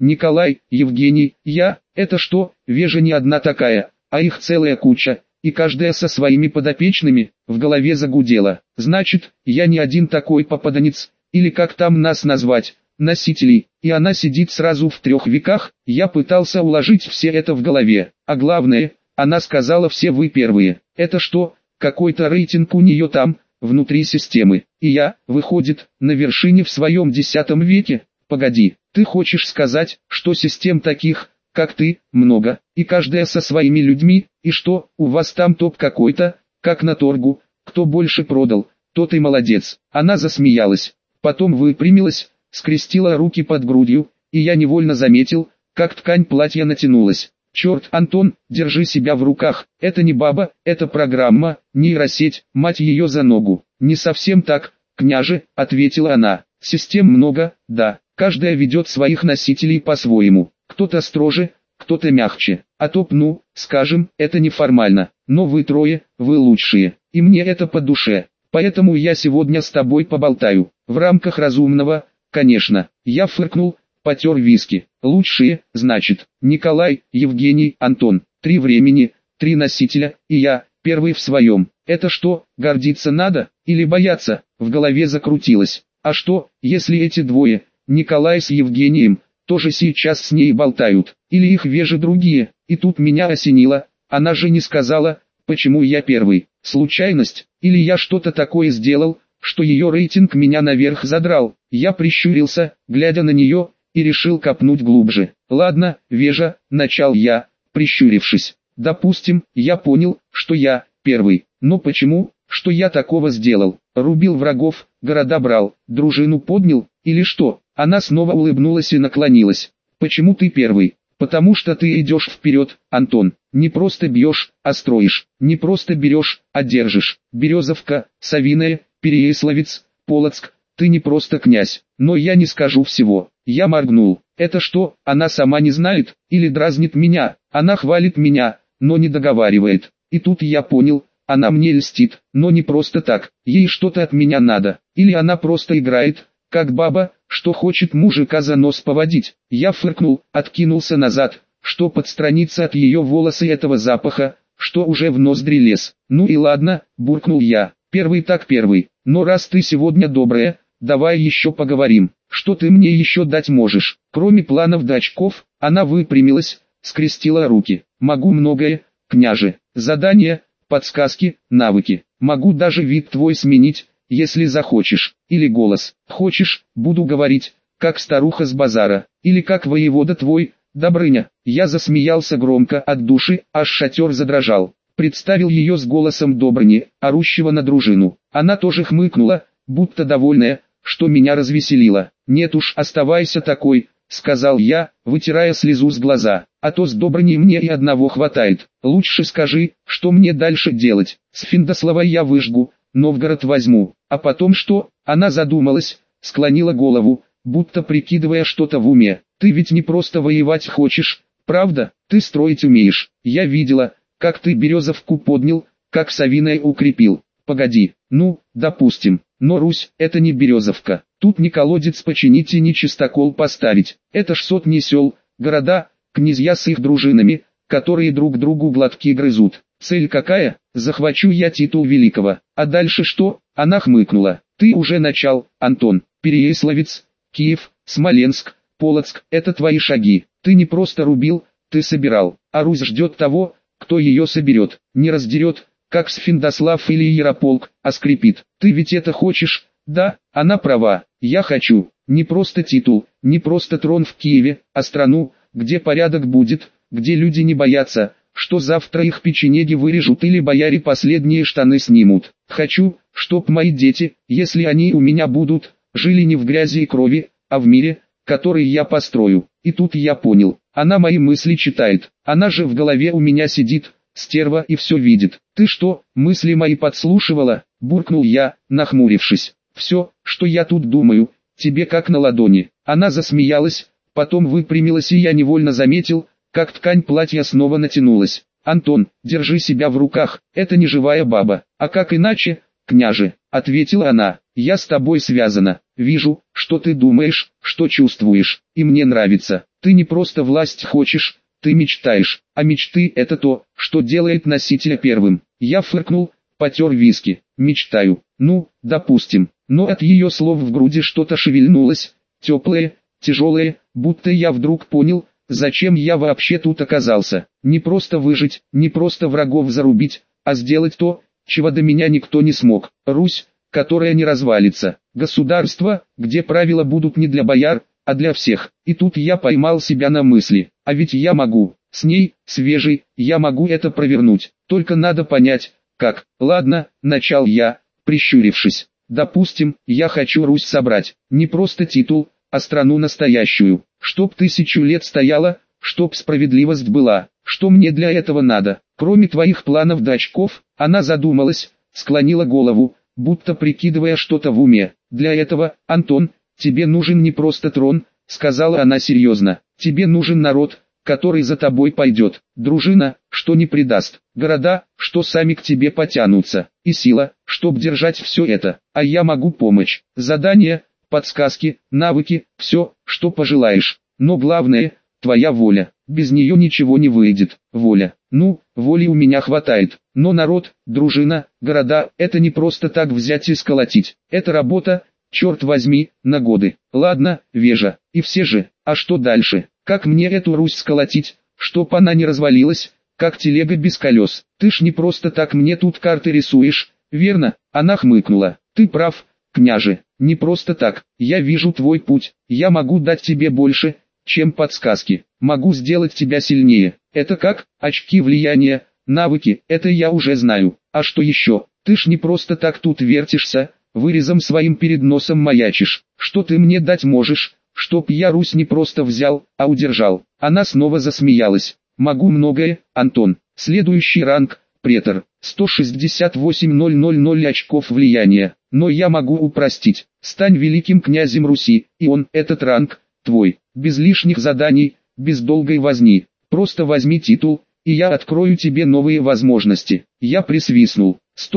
Николай, Евгений, я, это что, Вежа не одна такая, а их целая куча, и каждая со своими подопечными, в голове загудело. Значит, я не один такой попаданец, или как там нас назвать, носителей, и она сидит сразу в 3 веках. Я пытался уложить все это в голове, а главное, она сказала все вы первые. Это что, какой-то рейтинг у нее там, внутри системы, и я, выходит, на вершине в своем 10 веке? Погоди, ты хочешь сказать, что систем таких, как ты, много, и каждая со своими людьми, и что, у вас там топ какой-то, как на торгу, кто больше продал, тот и молодец. Она засмеялась, потом выпрямилась, скрестила руки под грудью, и я невольно заметил, как ткань платья натянулась. Черт, Антон, держи себя в руках, это не баба, это программа, нейросеть, мать ее за ногу. Не совсем так, княже, ответила она. Систем много, да, каждая ведет своих носителей по-своему. Кто-то строже, кто-то мягче, а топ, ну, скажем, это неформально, но вы трое, вы лучшие, и мне это по душе, поэтому я сегодня с тобой поболтаю, в рамках разумного, конечно. Я фыркнул, потер виски. Лучшие, значит, Николай, Евгений, Антон, 3 времени, 3 носителя, и я, первый в своем. Это что, гордиться надо, или бояться? В голове закрутилось. А что, если эти двое, Николай с Евгением, тоже сейчас с ней болтают, или их Вежи другие? И тут меня осенило, она же не сказала, почему я первый. Случайность, или я что-то такое сделал, что ее рейтинг меня наверх задрал? Я прищурился, глядя на нее, и решил копнуть глубже. Ладно, Вежа, начал я, прищурившись. Допустим, я понял, что я первый. Но почему, что я такого сделал? Рубил врагов, города брал, дружину поднял, или что? Она снова улыбнулась и наклонилась. Почему ты первый? Потому что ты идешь вперед, Антон. Не просто бьешь, а строишь. Не просто берешь, а держишь. Березовка, Савиная, Переяславец, Полоцк. Ты не просто князь, но я не скажу всего. Я моргнул. Это что, она сама не знает, или дразнит меня? Она хвалит меня, но не договаривает. И тут я понял, она мне льстит, но не просто так. Ей что-то от меня надо. Или она просто играет, как баба, что хочет мужика за нос поводить. Я фыркнул, откинулся назад, что подстраниться от ее волоса и этого запаха, что уже в ноздри лез. Ну и ладно, буркнул я. Первый так первый, но раз ты сегодня добрая, давай еще поговорим. Что ты мне еще дать можешь? Кроме планов до очков, она выпрямилась, скрестила руки. Могу многое, княже. Задания, подсказки, навыки. Могу даже вид твой сменить, если захочешь. Или голос. Хочешь, буду говорить, как старуха с базара. Или как воевода твой, Добрыня. Я засмеялся громко от души, аж шатер задрожал. Представил ее с голосом Добрыни, орущего на дружину. Она тоже хмыкнула, будто довольная, что меня развеселило. «Нет уж, оставайся такой», — сказал я, вытирая слезу с глаза. «А то с Добрыней мне и одного хватает. Лучше скажи, что мне дальше делать. С Финдослава я выжгу, Новгород возьму. А потом что?» Она задумалась, склонила голову, будто прикидывая что-то в уме. «Ты ведь не просто воевать хочешь, правда? Ты строить умеешь. Я видела, как ты Березовку поднял, как Савиное укрепил. Погоди, ну, допустим, но Русь — это не Березовка. Тут не колодец починить и не чистокол поставить. Это ж сотни сел, города, князья с их дружинами, которые друг другу глотки грызут. Цель какая? Захвачу я титул великого. А дальше что? Она хмыкнула. Ты уже начал, Антон. Переяславец, Киев, Смоленск, Полоцк — это твои шаги. Ты не просто рубил, ты собирал. А Русь ждет того, кто ее соберет. Не раздерет, как Сфиндослав или Ярополк, а скрипит. Ты ведь это хочешь? Да, она права. Я хочу. Не просто титул, не просто трон в Киеве, а страну, где порядок будет, где люди не боятся, что завтра их печенеги вырежут или бояре последние штаны снимут. Хочу, чтоб мои дети, если они у меня будут, жили не в грязи и крови, а в мире, который я построю. И тут я понял, она мои мысли читает, она же в голове у меня сидит, стерва, и все видит. Ты что, мысли мои подслушивала? Буркнул я, нахмурившись. Все, что я тут думаю, тебе как на ладони. Она засмеялась, потом выпрямилась, и я невольно заметил, как ткань платья снова натянулась. «Антон, держи себя в руках, это не живая баба. А как иначе, княже?» — ответила она. «Я с тобой связана. Вижу, что ты думаешь, что чувствуешь, и мне нравится. Ты не просто власть хочешь, ты мечтаешь, а мечты – это то, что делает носителя первым. Я фыркнул, потер виски. Мечтаю, ну, допустим. Но от ее слов в груди что-то шевельнулось, теплое, тяжелое, будто я вдруг понял, зачем я вообще тут оказался. Не просто выжить, не просто врагов зарубить, а сделать то, чего до меня никто не смог. Русь, которая не развалится. Государство, где правила будут не для бояр, а для всех. И тут я поймал себя на мысли, а ведь я могу, с ней, свежей, я могу это провернуть. Только надо понять, как. Ладно, начал я, прищурившись. Допустим, я хочу Русь собрать. Не просто титул, а страну настоящую. Чтоб 1000 лет стояла, чтоб справедливость была. Что мне для этого надо? Кроме твоих планов до очков, она задумалась, склонила голову, будто прикидывая что-то в уме. Для этого, Антон, тебе нужен не просто трон, сказала она серьезно. Тебе нужен народ, который за тобой пойдет. Дружина, что не предаст. Города, что сами к тебе потянутся. И сила, чтоб держать все это. А я могу помочь. Задания, подсказки, навыки, все, что пожелаешь. Но главное, твоя воля. Без нее ничего не выйдет. Воля. Ну, воли у меня хватает. Но народ, дружина, города – это не просто так взять и сколотить. Это работа, черт возьми, на годы. Ладно, Вежа, и все же, а что дальше? Как мне эту Русь сколотить, чтоб она не развалилась, как телега без колес? Ты ж не просто так мне тут карты рисуешь, верно? Она хмыкнула. Ты прав, княже, не просто так. Я вижу твой путь, я могу дать тебе больше, чем подсказки. Могу сделать тебя сильнее. Это как? Очки влияния, навыки, это я уже знаю. А что еще? Ты ж не просто так тут вертишься, вырезом своим перед носом маячишь. Что ты мне дать можешь, чтоб я Русь не просто взял, а удержал? Она снова засмеялась. Могу многое, Антон. Следующий ранг, претор. 168 000 очков влияния. Но я могу упростить. Стань великим князем Руси, и он, этот ранг, твой. Без лишних заданий, без долгой возни. Просто возьми титул, и я открою тебе новые возможности. Я присвистнул.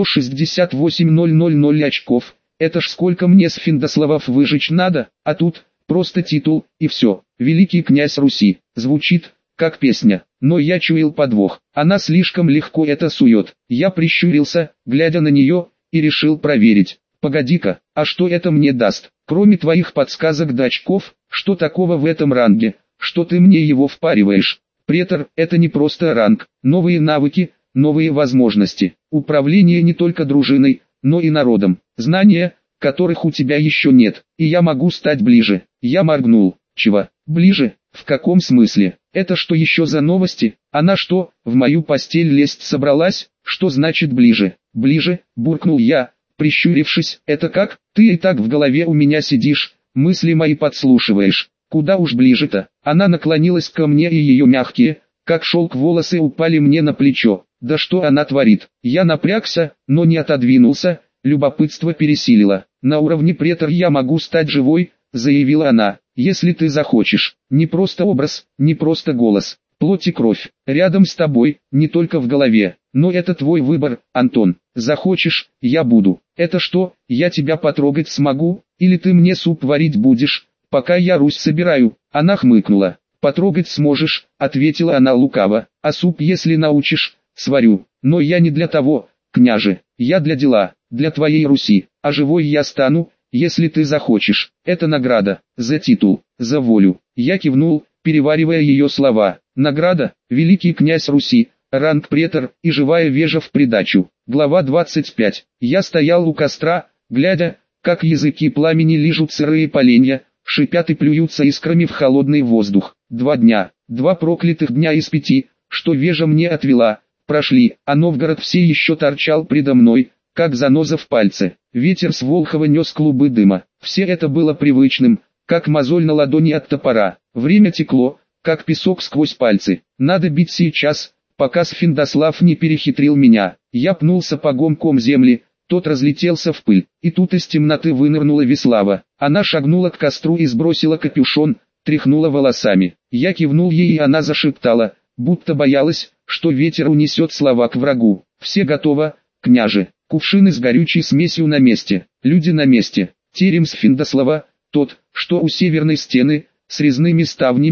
168 000 очков. Это ж сколько мне с Финдославов выжечь надо, а тут, просто титул, и все. Великий князь Руси. Звучит, как песня. Но я чуял подвох. Она слишком легко это сует. Я прищурился, глядя на нее, и решил проверить. Погоди-ка, а что это мне даст? Кроме твоих подсказок до очков, что такого в этом ранге, что ты мне его впариваешь? Претор – это не просто ранг, новые навыки, новые возможности. Управление не только дружиной, но и народом. Знания, которых у тебя еще нет. И я могу стать ближе. Я моргнул. Чего? Ближе? В каком смысле? Это что еще за новости? Она что, в мою постель лезть собралась? Что значит ближе? Ближе, буркнул я, прищурившись. Это как? Ты и так в голове у меня сидишь, мысли мои подслушиваешь. Куда уж ближе-то? Она наклонилась ко мне, и ее мягкие, как шелк, волосы упали мне на плечо. Да что она творит? Я напрягся, но не отодвинулся, любопытство пересилило. На уровне претор я могу стать живой, заявила она, если ты захочешь. Не просто образ, не просто голос, плоть и кровь. Рядом с тобой, не только в голове. Но это твой выбор, Антон. Захочешь, я буду. Это что, я тебя потрогать смогу, или ты мне суп варить будешь, пока я Русь собираю? Она хмыкнула. Потрогать сможешь, ответила она лукаво, а суп если научишь, сварю. Но я не для того, княже, я для дела, для твоей Руси, а живой я стану, если ты захочешь. Это награда, за титул, за волю. Я кивнул, переваривая ее слова. Награда, великий князь Руси, ранг претор и живая вежа в придачу. Глава 25. Я стоял у костра, глядя, как языки пламени лижут сырые поленья, шипят и плюются искрами в холодный воздух. 2 дня, 2 проклятых дня из 5, что вежа мне отвела, прошли, а Новгород все еще торчал предо мной, как заноза в пальце. Ветер с Волхова нес клубы дыма. Все это было привычным, как мозоль на ладони от топора. Время текло, как песок сквозь пальцы. Надо бить сейчас, пока Сфиндослав не перехитрил меня. Я пнул сапогом ком земли, тот разлетелся в пыль. И тут из темноты вынырнула Веслава. Она шагнула к костру и сбросила капюшон, тряхнула волосами. Я кивнул ей, и она зашептала, будто боялась, что ветер унесет слова к врагу. Все готово, княже. Кувшины с горючей смесью на месте, люди на месте. Терем Сфиндослава, тот, что у северной стены, с резными ставнями,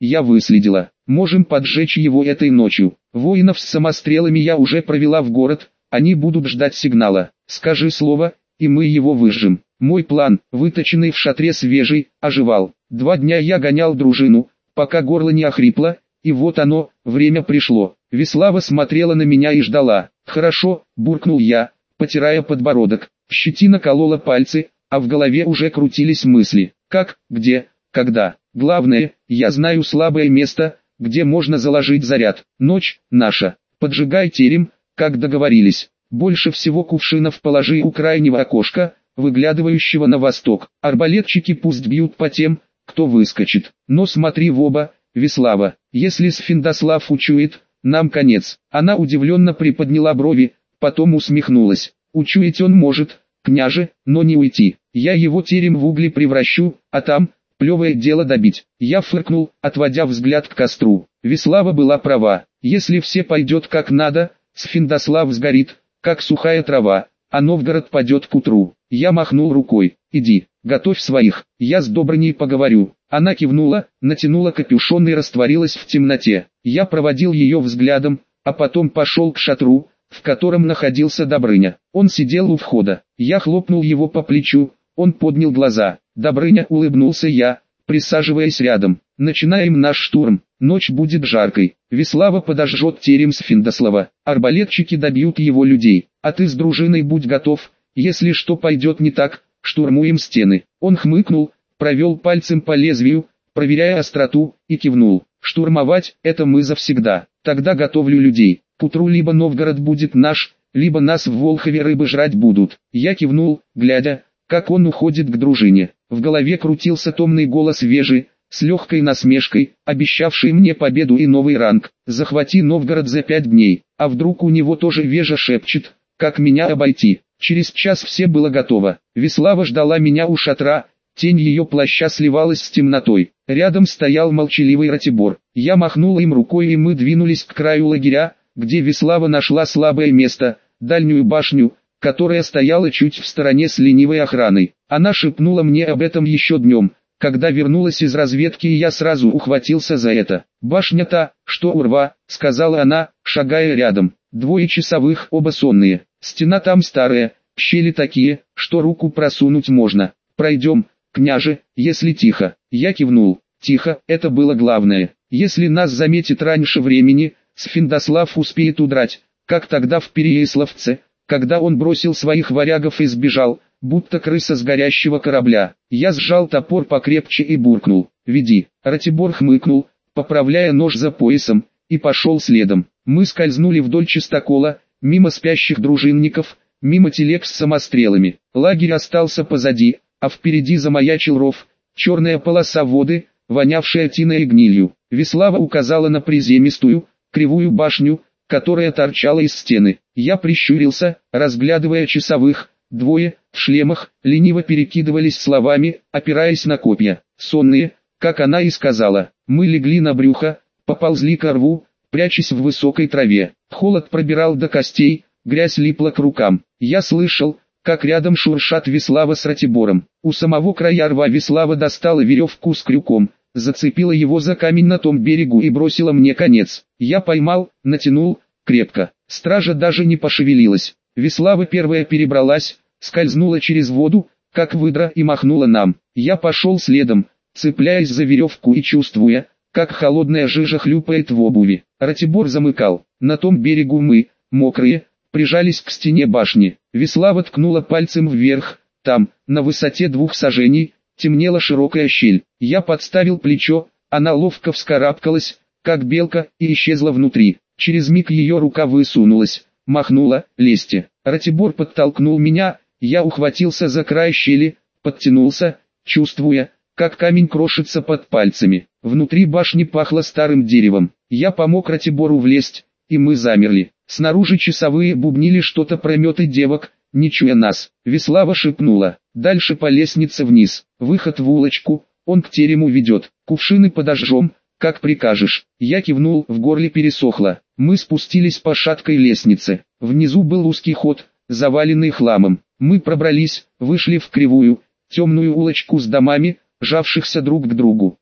я выследила. Можем поджечь его этой ночью. Воинов с самострелами я уже провела в город, они будут ждать сигнала. Скажи слово, и мы его выжжем. Мой план, выточенный в шатре свежий, оживал. 2 дня я гонял дружину, пока горло не охрипло, и вот оно, время пришло. Веслава смотрела на меня и ждала. «Хорошо», — буркнул я, потирая подбородок. Щетина колола пальцы, а в голове уже крутились мысли. Как, где, когда. Главное, я знаю слабое место, где можно заложить заряд. Ночь наша. Поджигай терем, как договорились. Больше всего кувшинов положи у крайнего окошка, выглядывающего на восток. Арбалетчики пусть бьют по тем, кто выскочит. Но смотри в оба, Веслава. Если Сфиндослав учует, нам конец. Она удивленно приподняла брови, потом усмехнулась. Учуять он может, княже, но не уйти. Я его терем в угли превращу, а там, плевое дело добить. Я фыркнул, отводя взгляд к костру. Веслава была права. Если все пойдет как надо, Сфиндослав сгорит, как сухая трава, а Новгород падет к утру. Я махнул рукой. Иди, готовь своих, я с Добрыней поговорю. Она кивнула, натянула капюшон и растворилась в темноте. Я проводил ее взглядом, а потом пошел к шатру, в котором находился Добрыня. Он сидел у входа. Я хлопнул его по плечу, он поднял глаза. Добрыня, улыбнулся я, присаживаясь рядом. Начинаем наш штурм. Ночь будет жаркой. Веслава подожжет терем Сфиндослава. Арбалетчики добьют его людей. А ты с дружиной будь готов. Если что пойдет не так, штурмуем стены. Он хмыкнул, провел пальцем по лезвию, проверяя остроту, и кивнул. Штурмовать — это мы завсегда. Тогда готовлю людей. К утру либо Новгород будет наш, либо нас в Волхове рыбы жрать будут. Я кивнул, глядя, как он уходит к дружине. В голове крутился томный голос Вежи, с легкой насмешкой, обещавший мне победу и новый ранг. Захвати Новгород за 5 дней, а вдруг у него тоже Вежа шепчет, как меня обойти. Через час все было готово. Веслава ждала меня у шатра, тень ее плаща сливалась с темнотой. Рядом стоял молчаливый Ратибор. Я махнул им рукой и мы двинулись к краю лагеря, где Веслава нашла слабое место, дальнюю башню, которая стояла чуть в стороне с ленивой охраной. Она шепнула мне об этом еще днем, когда вернулась из разведки, и я сразу ухватился за это. «Башня та, что у рва», — сказала она, шагая рядом. 2 часовых, оба сонные. Стена там старая, щели такие, что руку просунуть можно. Пройдем, княже, если тихо. Я кивнул. Тихо, это было главное. Если нас заметит раньше времени, Сфиндослав успеет удрать, как тогда в Переяславце, когда он бросил своих варягов и сбежал, будто крыса с горящего корабля. Я сжал топор покрепче и буркнул: «Веди». Ратибор хмыкнул, поправляя нож за поясом, и пошел следом. Мы скользнули вдоль чистокола, мимо спящих дружинников, мимо телег с самострелами. Лагерь остался позади, а впереди замаячил ров, черная полоса воды, вонявшая тиной и гнилью. Веслава указала на приземистую, кривую башню, которая торчала из стены. Я прищурился, разглядывая часовых. 2 в шлемах лениво перекидывались словами, опираясь на копья. Сонные, как она и сказала. Мы легли на брюхо, поползли ко рву, прячась в высокой траве. Холод пробирал до костей, грязь липла к рукам. Я слышал, как рядом шуршат Веслава с Ратибором. У самого края рва Веслава достала веревку с крюком, зацепила его за камень на том берегу и бросила мне конец. Я поймал, натянул, крепко. Стража даже не пошевелилась. Веслава первая перебралась, скользнула через воду, как выдра, и махнула нам. Я пошел следом, цепляясь за веревку и чувствуя, как холодная жижа хлюпает в обуви. Ратибор замыкал. На том берегу мы, мокрые, прижались к стене башни. Веслава ткнула пальцем вверх. Там, на высоте 2 саженей, темнела широкая щель. Я подставил плечо, она ловко вскарабкалась, как белка, и исчезла внутри. Через миг ее рука высунулась, махнула: «Лезьте». Ратибор подтолкнул меня, я ухватился за край щели, подтянулся, чувствуя, как камень крошится под пальцами. Внутри башни пахло старым деревом. Я помог Ратибору влезть, и мы замерли. Снаружи часовые бубнили что-то про меты девок, не чуя нас. Веслава шепнула: «Дальше по лестнице вниз, выход в улочку, он к терему ведет, кувшины подожжем, как прикажешь». Я кивнул, в горле пересохло. Мы спустились по шаткой лестнице. Внизу был узкий ход, заваленный хламом. Мы пробрались, вышли в кривую, темную улочку с домами, жавшихся друг к другу.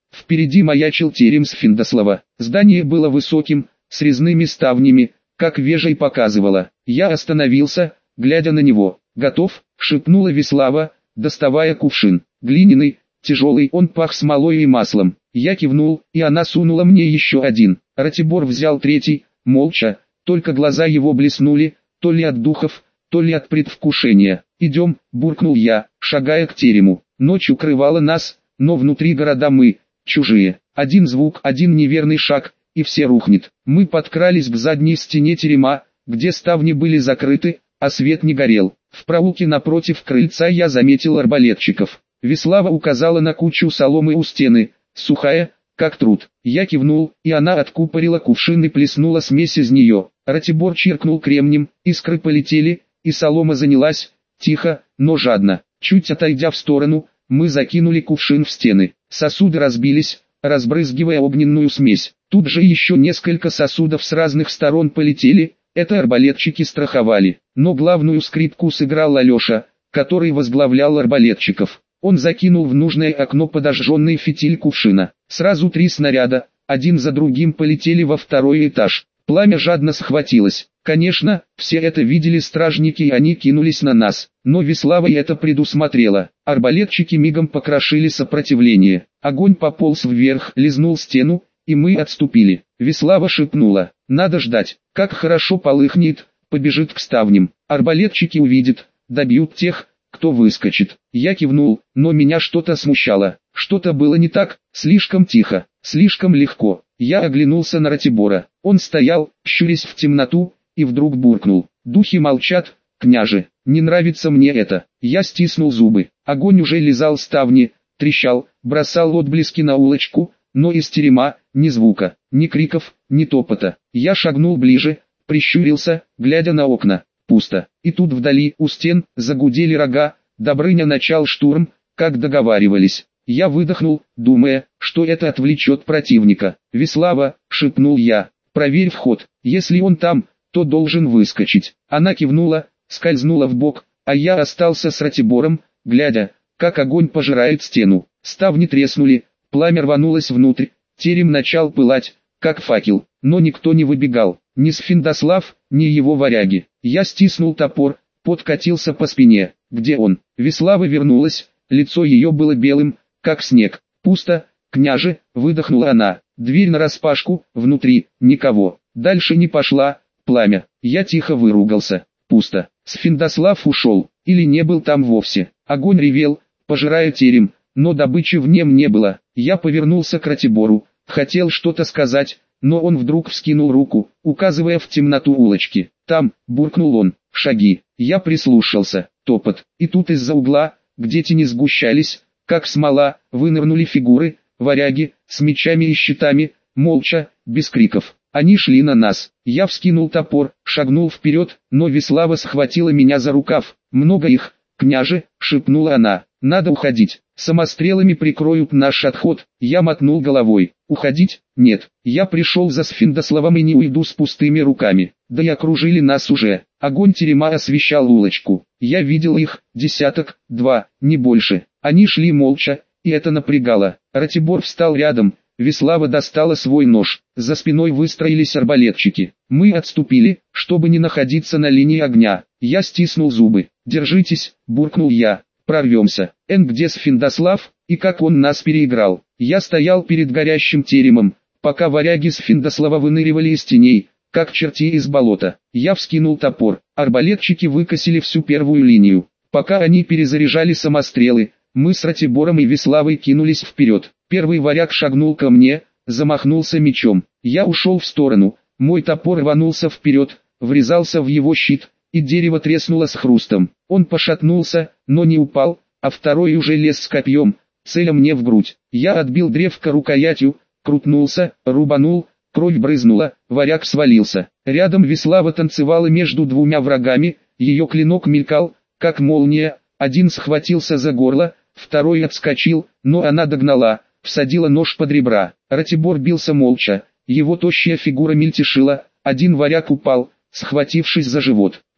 Впереди маячил терем Сфиндослава. Здание было высоким, с резными ставнями, как вежа и показывала. Я остановился, глядя на него. «Готов?» — шепнула Веслава, доставая кувшин. Глиняный, тяжелый, он пах смолой и маслом. Я кивнул, и она сунула мне еще один. Ратибор взял третий, молча, только глаза его блеснули, то ли от духов, то ли от предвкушения. «Идем», — буркнул я, шагая к терему. Ночь укрывала нас, но внутри города мы, чужие. Один звук, один неверный шаг, и все рухнет. Мы подкрались к задней стене терема, где ставни были закрыты, а свет не горел. В проулке напротив крыльца я заметил арбалетчиков. Веслава указала на кучу соломы у стены, сухая, как труд. Я кивнул, и она откупорила кувшин и плеснула смесь из нее. Ратибор чиркнул кремнем, искры полетели, и солома занялась, тихо, но жадно. Чуть отойдя в сторону, мы закинули кувшин в стены. Сосуды разбились, разбрызгивая огненную смесь. Тут же еще несколько сосудов с разных сторон полетели, это арбалетчики страховали. Но главную скрипку сыграл Алеша, который возглавлял арбалетчиков. Он закинул в нужное окно подожженный фитиль кувшина. Сразу 3 снаряда, один за другим полетели во второй этаж. Пламя жадно схватилось. Конечно, все это видели стражники и они кинулись на нас. Но Веслава и это предусмотрела. Арбалетчики мигом покрошили сопротивление. Огонь пополз вверх, лизнул стену, и мы отступили. Веслава шепнула: «Надо ждать, как хорошо полыхнет, побежит к ставням. Арбалетчики увидят, добьют тех, кто выскочит». Я кивнул, но меня что-то смущало. Что-то было не так, слишком тихо, слишком легко. Я оглянулся на Ратибора. Он стоял, щурясь в темноту, и вдруг буркнул: «Духи молчат, княже, не нравится мне это». Я стиснул зубы. Огонь уже лизал ставни, трещал, бросал отблески на улочку, но из терема ни звука, ни криков, ни топота. Я шагнул ближе, прищурился, глядя на окна. Пусто. И тут вдали, у стен, загудели рога. Добрыня начал штурм, как договаривались. Я выдохнул, думая, что это отвлечет противника. «Веслава», — шепнул я, — «проверь вход. Если он там, то должен выскочить». Она кивнула, скользнула вбок, а я остался с Ратибором, глядя, как огонь пожирает стену. Ставни треснули, пламя рванулось внутрь, терем начал пылать, как факел, но никто не выбегал, ни Сфиндослав, ни его варяги. Я стиснул топор, пот катился по спине. Где он? Веслава вернулась, лицо ее было белым, как снег. «Пусто, княже», — выдохнула она. Дверь нараспашку, внутри, никого. Дальше не пошла, пламя. Я тихо выругался. Пусто. Сфиндослав ушел, или не был там вовсе. Огонь ревел, пожирая терем, но добычи в нем не было. Я повернулся к Ратибору, хотел что-то сказать, но он вдруг вскинул руку, указывая в темноту улочки. «Там», — буркнул он, — «шаги». Я прислушался, топот, и тут из-за угла, где тени сгущались, как смола, вынырнули фигуры, варяги, с мечами и щитами, молча, без криков. Они шли на нас. Я вскинул топор, шагнул вперед, но Веслава схватила меня за рукав. «Много их, княже», — шепнула она. «Надо уходить. Самострелами прикроют наш отход». Я мотнул головой. «Уходить? Нет. Я пришел за Сфиндославом и не уйду с пустыми руками. Да и окружили нас уже». Огонь терема освещал улочку. Я видел их, 10-2, не больше. Они шли молча, и это напрягало. Ратибор встал рядом. Веслава достала свой нож. За спиной выстроились арбалетчики. Мы отступили, чтобы не находиться на линии огня. Я стиснул зубы. «Держитесь», — буркнул я. «Прорвемся». Где Сфиндослав, и как он нас переиграл. Я стоял перед горящим теремом, пока варяги Сфиндослава выныривали из теней, как черти из болота. Я вскинул топор. Арбалетчики выкосили всю первую линию. Пока они перезаряжали самострелы, мы с Ратибором и Веславой кинулись вперед. Первый варяг шагнул ко мне, замахнулся мечом. Я ушел в сторону, мой топор рванулся вперед, врезался в его щит, и дерево треснуло с хрустом. Он пошатнулся, но не упал, а второй уже лез с копьем, целя мне в грудь. Я отбил древко рукоятью, крутнулся, рубанул, кровь брызнула, варяг свалился. Рядом Веслава танцевала между двумя врагами, ее клинок мелькал, как молния, один схватился за горло, второй отскочил, но она догнала, всадила нож под ребра. Ратибор бился молча, его тощая фигура мельтешила, один варяг упал, схватившись за живот.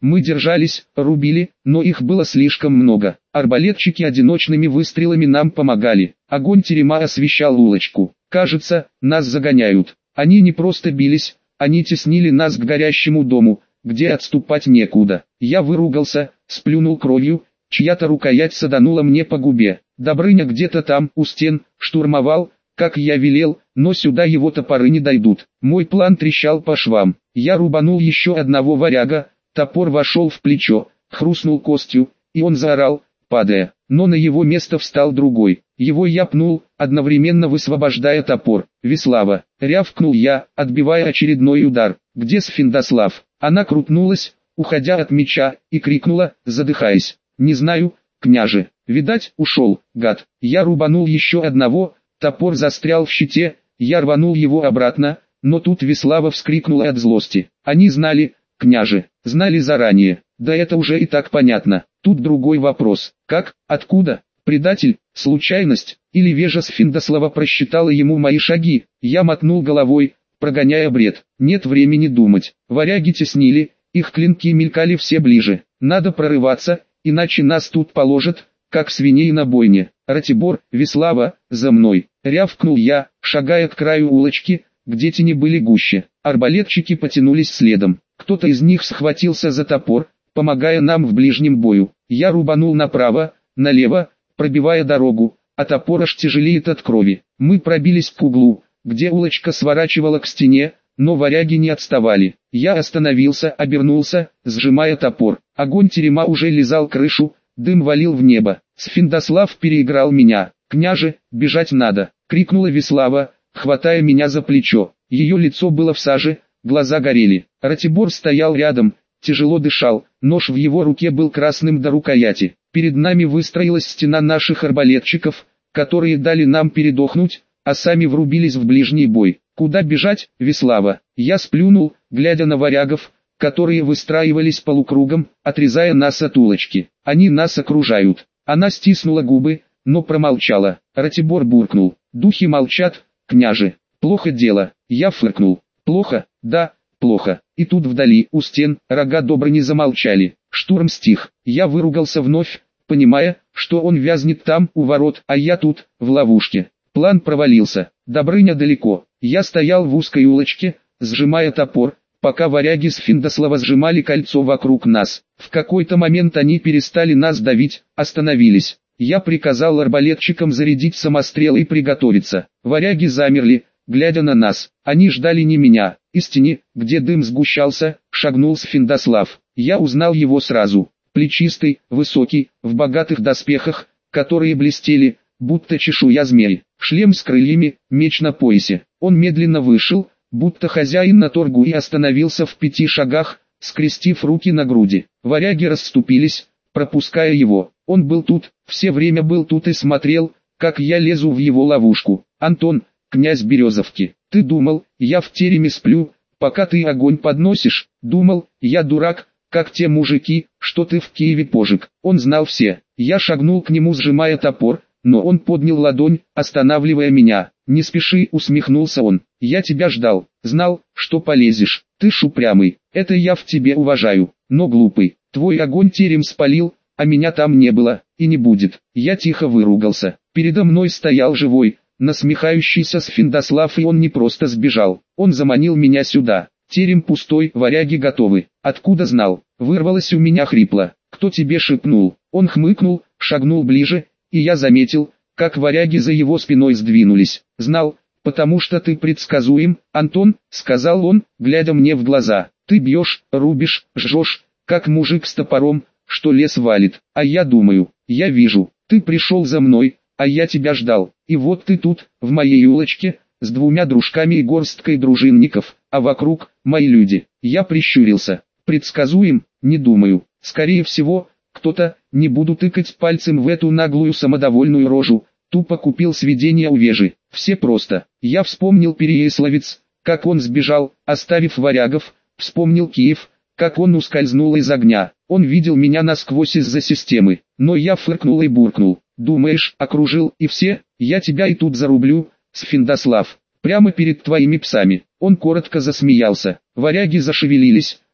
Мы держались, рубили, но их было слишком много. Арбалетчики одиночными выстрелами нам помогали. Огонь терема освещал улочку. Кажется, нас загоняют. Они не просто бились, они теснили нас к горящему дому, где отступать некуда. Я выругался, сплюнул кровью, чья-то рукоять саданула мне по губе. Добрыня где-то там, у стен, штурмовал, как я велел, но сюда его топоры не дойдут. Мой план трещал по швам. Я рубанул еще одного варяга, топор вошел в плечо, хрустнул костью, и он заорал, падая. Но на его место встал другой. Его я пнул, одновременно высвобождая топор. «Веслава!» — рявкнул я, отбивая очередной удар. «Где Сфиндослав?» Она крутнулась, уходя от меча, и крикнула, задыхаясь. «Не знаю, княже. Видать, ушел, гад». Я рубанул еще одного, топор застрял в щите, я рванул его обратно, но тут Веслава вскрикнула от злости. «Они знали, княже, знали заранее». «Да это уже и так понятно. Тут другой вопрос. Как, откуда? Предатель, случайность, или вежа Сфиндослава просчитала ему мои шаги?» Я мотнул головой, прогоняя бред. Нет времени думать. Варяги теснили, их клинки мелькали все ближе. Надо прорываться, иначе нас тут положат, как свиней на бойне. «Ратибор, Веслава, за мной!» — рявкнул я, шагая к краю улочки, где тени были гуще. Арбалетчики потянулись следом. Кто-то из них схватился за топор, помогая нам в ближнем бою. Я рубанул направо, налево, пробивая дорогу, а топор аж тяжелеет от крови. Мы пробились к углу, где улочка сворачивала к стене, но варяги не отставали. Я остановился, обернулся, сжимая топор. Огонь терема уже лизал крышу, дым валил в небо. Сфиндослав переиграл меня. «Княже, бежать надо!» — крикнула Веслава, хватая меня за плечо. Ее лицо было в саже, глаза горели. Ратибор стоял рядом, тяжело дышал, нож в его руке был красным до рукояти. Перед нами выстроилась стена наших арбалетчиков, которые дали нам передохнуть, а сами врубились в ближний бой. «Куда бежать, Веслава?» Я сплюнул, глядя на варягов, которые выстраивались полукругом, отрезая нас от улочки. «Они нас окружают». Она стиснула губы, но промолчала. Ратибор буркнул: «Духи молчат, княже. Плохо дело». Я фыркнул: «Плохо, да, плохо». И тут вдали, у стен, рога Добрыни замолчали. Штурм стих. Я выругался вновь, понимая, что он вязнет там, у ворот, а я тут, в ловушке. План провалился. Добрыня далеко. Я стоял в узкой улочке, сжимая топор, пока варяги Сфиндослава сжимали кольцо вокруг нас. В какой-то момент они перестали нас давить, остановились. Я приказал арбалетчикам зарядить самострелы и приготовиться. Варяги замерли, глядя на нас. Они ждали не меня. Из тени, где дым сгущался, шагнул Сфиндослав. Я узнал его сразу. Плечистый, высокий, в богатых доспехах, которые блестели, будто чешуя змеи. Шлем с крыльями, меч на поясе. Он медленно вышел, будто хозяин на торгу, и остановился в 5 шагах, скрестив руки на груди. Варяги расступились, пропуская его. Он был тут, все время был тут и смотрел, как я лезу в его ловушку. «Антон, князь Березовки, ты думал, я в тереме сплю, пока ты огонь подносишь? Думал, я дурак, как те мужики, что ты в Киеве пожег?» Он знал все. Я шагнул к нему, сжимая топор, но он поднял ладонь, останавливая меня. «Не спеши», — усмехнулся он. «Я тебя ждал, знал, что полезешь. Ты ж упрямый, это я в тебе уважаю, но глупый. Твой огонь терем спалил, а меня там не было, и не будет». Я тихо выругался. Передо мной стоял живой, насмехающийся Сфиндослав, и он не просто сбежал. Он заманил меня сюда. Терем пустой, варяги готовы. «Откуда знал?» — вырвалось у меня хрипло. «Кто тебе шепнул?» Он хмыкнул, шагнул ближе, и я заметил, как варяги за его спиной сдвинулись. «Знал, потому что ты предсказуем, Антон», — сказал он, глядя мне в глаза. «Ты бьешь, рубишь, жжешь, как мужик с топором, что лес валит. А я думаю, я вижу, ты пришел за мной, а я тебя ждал. И вот ты тут, в моей улочке, с 2 дружками и горсткой дружинников, а вокруг — мои люди». Я прищурился. «Предсказуем? Не думаю. Скорее всего, кто-то, не буду тыкать пальцем в эту наглую самодовольную рожу, тупо купил сведения у вежи. Все просто». Я вспомнил Переяславец, как он сбежал, оставив варягов, вспомнил Киев, как он ускользнул из огня. Он видел меня насквозь из-за системы, но я фыркнул и буркнул: «Думаешь, окружил и все? Я тебя и тут зарублю, Сфиндослав, прямо перед твоими псами». Он коротко засмеялся. Варяги зашевелились,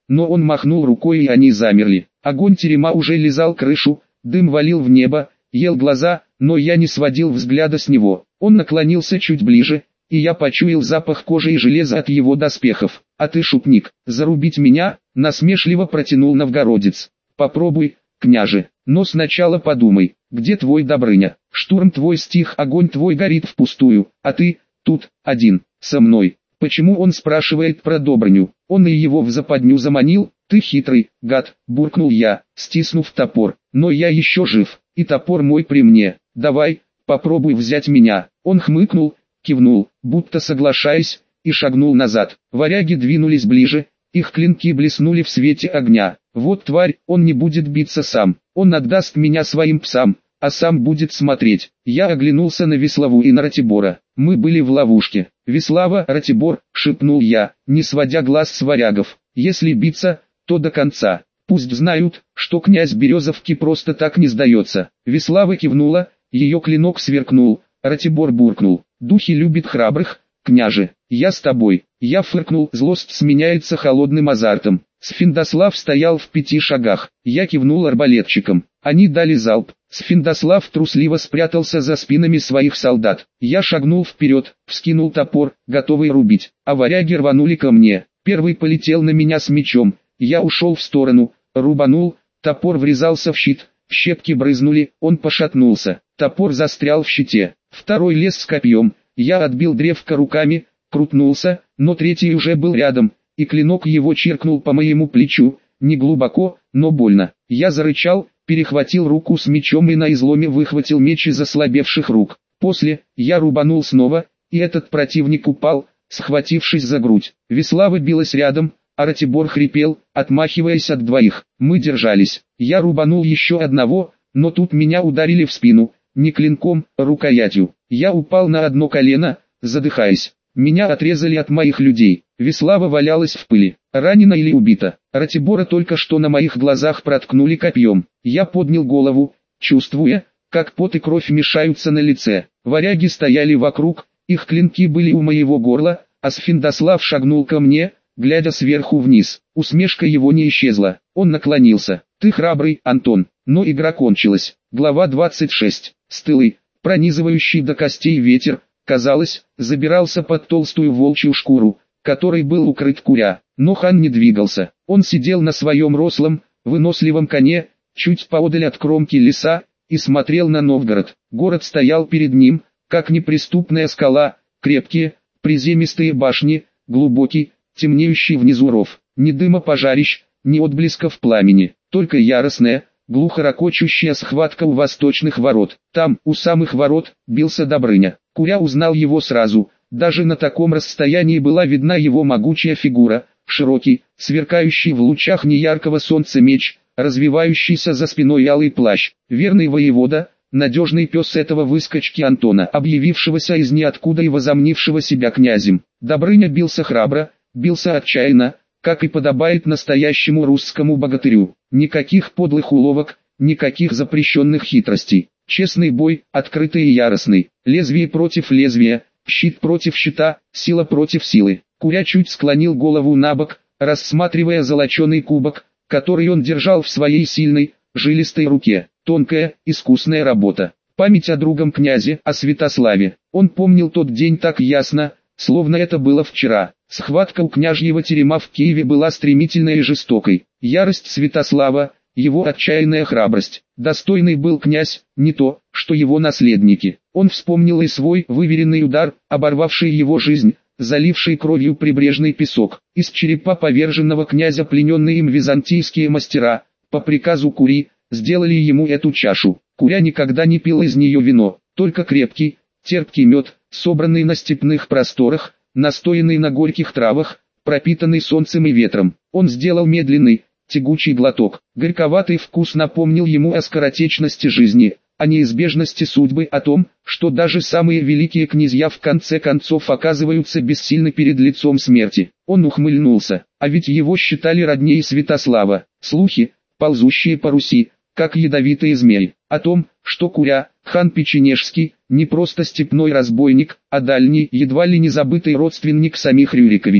но он махнул рукой и они замерли. Огонь терема уже лизал крышу, дым валил в небо, ел глаза, но я не сводил взгляда с него. Он наклонился чуть ближе, и я почуял запах кожи и железа от его доспехов. «А ты шутник, зарубить меня?» — насмешливо протянул новгородец. «Попробуй, княже, но сначала подумай, где твой Добрыня? Штурм твой стих, огонь твой горит впустую, а ты, тут, один, со мной». Почему он спрашивает про Добрыню? Он и его в западню заманил? «Ты хитрый, гад», — буркнул я, стиснув топор. «Но я еще жив, и топор мой при мне. Давай, попробуй взять меня». Он хмыкнул, кивнул, будто соглашаясь, и шагнул назад. Варяги двинулись ближе, их клинки блеснули в свете огня. «Вот тварь, он не будет биться сам, он отдаст меня своим псам, а сам будет смотреть». Я оглянулся на Веславу и на Ратибора. Мы были в ловушке. «Веслава, Ратибор», — шепнул я, не сводя глаз с варягов, — «если биться, то до конца. Пусть знают, что князь Березовки просто так не сдается». Веслава кивнула, ее клинок сверкнул, Ратибор буркнул: «Духи любят храбрых, княже, я с тобой». Я фыркнул, злость сменяется холодным азартом. Сфиндослав стоял в 5 шагах, я кивнул арбалетчикам. Они дали залп. Сфиндослав трусливо спрятался за спинами своих солдат. Я шагнул вперед, вскинул топор, готовый рубить, а варяги рванули ко мне. Первый полетел на меня с мечом, я ушел в сторону, рубанул, топор врезался в щит, щепки брызнули, он пошатнулся, топор застрял в щите. Второй лез с копьем, я отбил древко руками, крутнулся, но третий уже был рядом, и клинок его чиркнул по моему плечу, не глубоко, но больно. Я зарычал, перехватил руку с мечом и на изломе выхватил меч из ослабевших рук. После, я рубанул снова, и этот противник упал, схватившись за грудь. Веслава билась рядом, а Ратибор хрипел, отмахиваясь от двоих. Мы держались. Я рубанул еще одного, но тут меня ударили в спину, не клинком, рукоятью. Я упал на одно колено, задыхаясь. Меня отрезали от моих людей. Веслава валялась в пыли, ранена или убита. Ратибора только что на моих глазах проткнули копьем. Я поднял голову, чувствуя, как пот и кровь мешаются на лице. Варяги стояли вокруг, их клинки были у моего горла, а Сфиндослав шагнул ко мне, глядя сверху вниз. Усмешка его не исчезла. Он наклонился. «Ты храбрый, Антон». Но игра кончилась. Глава 26. Стылый, пронизывающий до костей ветер, казалось, забирался под толстую волчью шкуру, которой был укрыт Куря. Но хан не двигался. Он сидел на своем рослом, выносливом коне, чуть поодаль от кромки леса, и смотрел на Новгород. Город стоял перед ним, как неприступная скала, крепкие, приземистые башни, глубокий, темнеющий внизу ров. Ни дыма пожарищ, ни отблесков пламени, только яростная, глухо ракочущая схватка у восточных ворот. Там, у самых ворот, бился Добрыня. Куря узнал его сразу, даже на таком расстоянии была видна его могучая фигура, широкий, сверкающий в лучах неяркого солнца меч, развивающийся за спиной алый плащ. Верный воевода, надежный пес этого выскочки Антона, объявившегося из ниоткуда и возомнившего себя князем. Добрыня бился храбро, бился отчаянно, как и подобает настоящему русскому богатырю. Никаких подлых уловок, никаких запрещенных хитростей. Честный бой, открытый и яростный, лезвие против лезвия, щит против щита, сила против силы. Куря чуть склонил голову набок, рассматривая золоченый кубок, который он держал в своей сильной, жилистой руке. Тонкая, искусная работа. Память о другом князе, о Святославе. Он помнил тот день так ясно, словно это было вчера. Схватка у княжьего терема в Киеве была стремительной и жестокой. Ярость Святослава, его отчаянная храбрость. Достойный был князь, не то, что его наследники. Он вспомнил и свой выверенный удар, оборвавший его жизнь, заливший кровью прибрежный песок. Из черепа поверженного князя плененные им византийские мастера, по приказу Кури, сделали ему эту чашу. Куря никогда не пил из нее вино, только крепкий, терпкий мед, собранный на степных просторах, настоянный на горьких травах, пропитанный солнцем и ветром. Он сделал медленный, тягучий глоток. Горьковатый вкус напомнил ему о скоротечности жизни, о неизбежности судьбы, о том, что даже самые великие князья в конце концов оказываются бессильны перед лицом смерти. Он ухмыльнулся, а ведь его считали родней Святослава. Слухи, ползущие по Руси, как ядовитые змеи, о том, что Куря, хан Печенежский, не просто степной разбойник, а дальний, едва ли не забытый родственник самих Рюриковичей.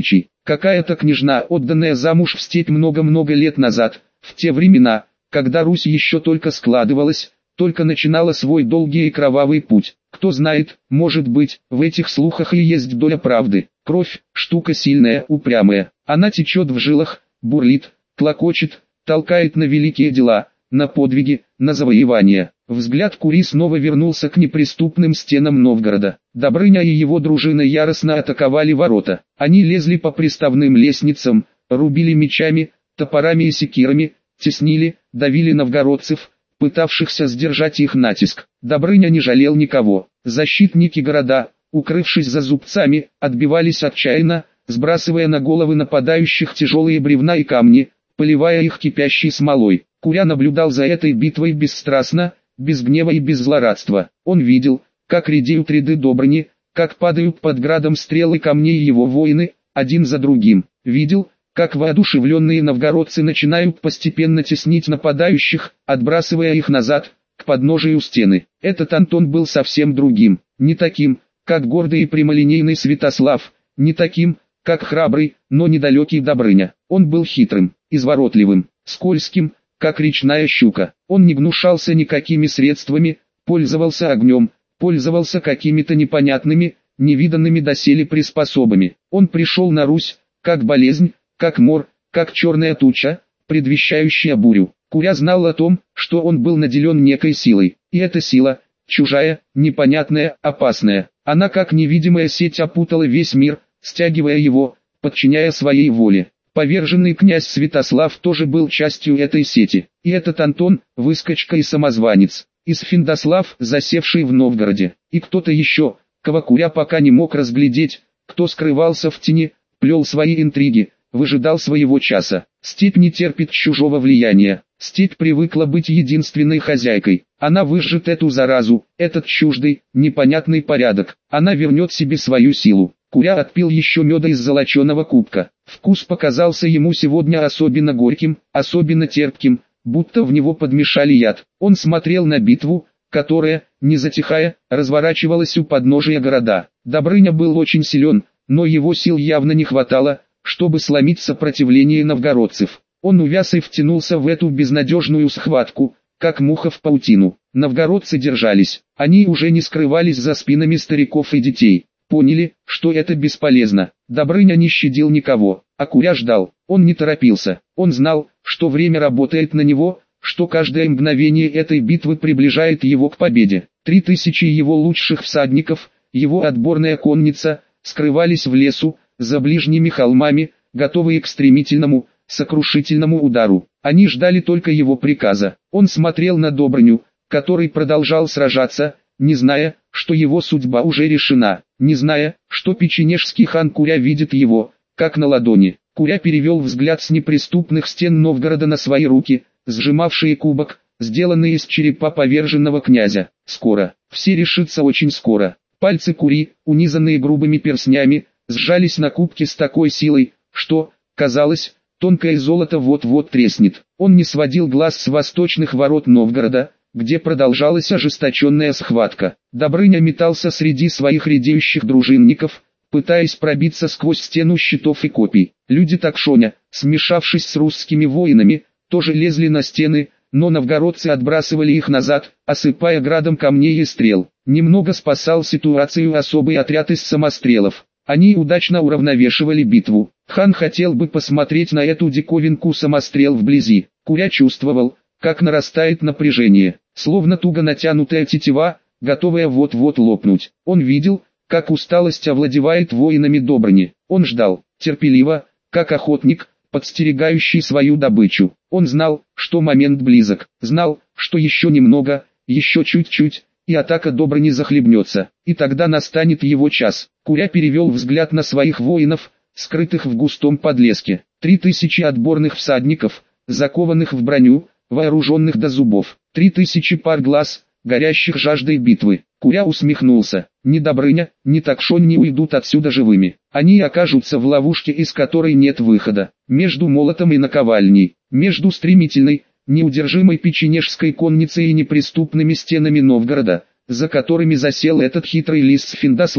Какая-то княжна, отданная замуж в степь много-много лет назад, в те времена, когда Русь еще только складывалась, только начинала свой долгий и кровавый путь. Кто знает, может быть, в этих слухах и есть доля правды. Кровь – штука сильная, упрямая. Она течет в жилах, бурлит, клокочет, толкает на великие дела, на подвиги, на завоевания. Взгляд Кури снова вернулся к неприступным стенам Новгорода. Добрыня и его дружина яростно атаковали ворота. Они лезли по приставным лестницам, рубили мечами, топорами и секирами, теснили, давили новгородцев, пытавшихся сдержать их натиск. Добрыня не жалел никого. Защитники города, укрывшись за зубцами, отбивались отчаянно, сбрасывая на головы нападающих тяжелые бревна и камни, поливая их кипящей смолой. Куря наблюдал за этой битвой бесстрастно, без гнева и без злорадства. Он видел, как редеют ряды Добрыни, как падают под градом стрелы камней его воины, один за другим. Видел, как воодушевленные новгородцы начинают постепенно теснить нападающих, отбрасывая их назад, к подножию стены. Этот Антон был совсем другим, не таким, как гордый и прямолинейный Святослав, не таким, как храбрый, но недалекий Добрыня. Он был хитрым, изворотливым, скользким, как речная щука. Он не гнушался никакими средствами, пользовался огнем, пользовался какими-то непонятными, невиданными доселе приспособами. Он пришел на Русь, как болезнь, как мор, как черная туча, предвещающая бурю. Куря знал о том, что он был наделен некой силой, и эта сила, чужая, непонятная, опасная. Она как невидимая сеть опутала весь мир, стягивая его, подчиняя своей воле. Поверженный князь Святослав тоже был частью этой сети. И этот Антон, выскочка и самозванец, и Сфиндослав, засевший в Новгороде, и кто-то еще, кого Куря пока не мог разглядеть, кто скрывался в тени, плел свои интриги, выжидал своего часа. Степь не терпит чужого влияния. Степь привыкла быть единственной хозяйкой. Она выжжет эту заразу, этот чуждый, непонятный порядок. Она вернет себе свою силу. Куря отпил еще меда из золоченого кубка. Вкус показался ему сегодня особенно горьким, особенно терпким, будто в него подмешали яд. Он смотрел на битву, которая, не затихая, разворачивалась у подножия города. Добрыня был очень силен, но его сил явно не хватало, чтобы сломить сопротивление новгородцев. Он увяз и втянулся в эту безнадежную схватку, как муха в паутину. Новгородцы держались, они уже не скрывались за спинами стариков и детей. Поняли, что это бесполезно. Добрыня не щадил никого, а Куря ждал. Он не торопился. Он знал, что время работает на него, что каждое мгновение этой битвы приближает его к победе. 3000 его лучших всадников, его отборная конница, скрывались в лесу, за ближними холмами, готовые к стремительному, сокрушительному удару. Они ждали только его приказа. Он смотрел на Добрыню, который продолжал сражаться, не зная, что его судьба уже решена, не зная, что печенежский хан Куря видит его, как на ладони. Куря перевел взгляд с неприступных стен Новгорода на свои руки, сжимавшие кубок, сделанный из черепа поверженного князя. Скоро, все решится очень скоро. Пальцы Кури, унизанные грубыми перстнями, сжались на кубке с такой силой, что, казалось, тонкое золото вот-вот треснет. Он не сводил глаз с восточных ворот Новгорода, где продолжалась ожесточенная схватка. Добрыня метался среди своих редеющих дружинников, пытаясь пробиться сквозь стену щитов и копий. Люди Такшоня, смешавшись с русскими воинами, тоже лезли на стены, но новгородцы отбрасывали их назад, осыпая градом камней и стрел. Немного спасал ситуацию особый отряд из самострелов. Они удачно уравновешивали битву. Хан хотел бы посмотреть на эту диковинку самострел вблизи. Куря чувствовал, как нарастает напряжение, словно туго натянутая тетива, готовая вот-вот лопнуть. Он видел, как усталость овладевает воинами Добрыни. Он ждал, терпеливо, как охотник, подстерегающий свою добычу. Он знал, что момент близок, знал, что еще немного, еще чуть-чуть, и атака Добрыни захлебнется, и тогда настанет его час. Куря перевел взгляд на своих воинов, скрытых в густом подлеске. 3000 отборных всадников, закованных в броню, вооруженных до зубов. 3000 пар глаз, горящих жаждой битвы. Куря усмехнулся. Ни Добрыня, ни Такшон не уйдут отсюда живыми. Они окажутся в ловушке, из которой нет выхода. Между молотом и наковальней, между стремительной, неудержимой печенежской конницей и неприступными стенами Новгорода, за которыми засел этот хитрый лис Сфиндослав.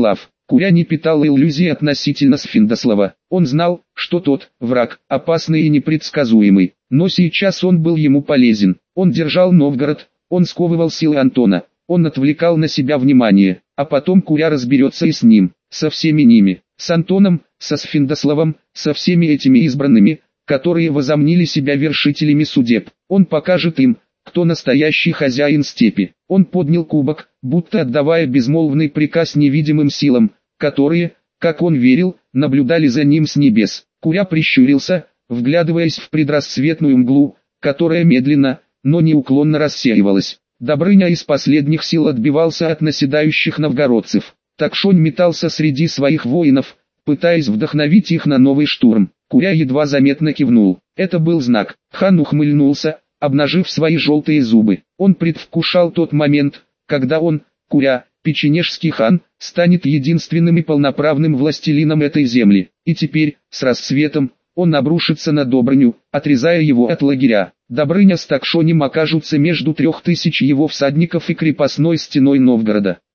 Куря не питал иллюзий относительно Сфиндослава. Он знал, что тот, враг, опасный и непредсказуемый, но сейчас он был ему полезен. Он держал Новгород, он сковывал силы Антона, он отвлекал на себя внимание, а потом Куря разберется и с ним, со всеми ними, с Антоном, со Сфиндославом, со всеми этими избранными, которые возомнили себя вершителями судеб. Он покажет им, кто настоящий хозяин степи. Он поднял кубок, будто отдавая безмолвный приказ невидимым силам, которые, как он верил, наблюдали за ним с небес. Куря прищурился, вглядываясь в предрассветную мглу, которая медленно, но неуклонно рассеивалась. Добрыня из последних сил отбивался от наседающих новгородцев. Такшонь метался среди своих воинов, пытаясь вдохновить их на новый штурм. Куря едва заметно кивнул. Это был знак. Хан ухмыльнулся, обнажив свои желтые зубы. Он предвкушал тот момент, когда он, Куря, печенежский хан, станет единственным и полноправным властелином этой земли. И теперь, с рассветом, он обрушится на Добрыню, отрезая его от лагеря. Добрыня с Такшонем окажутся между 3000 его всадников и крепостной стеной Новгорода.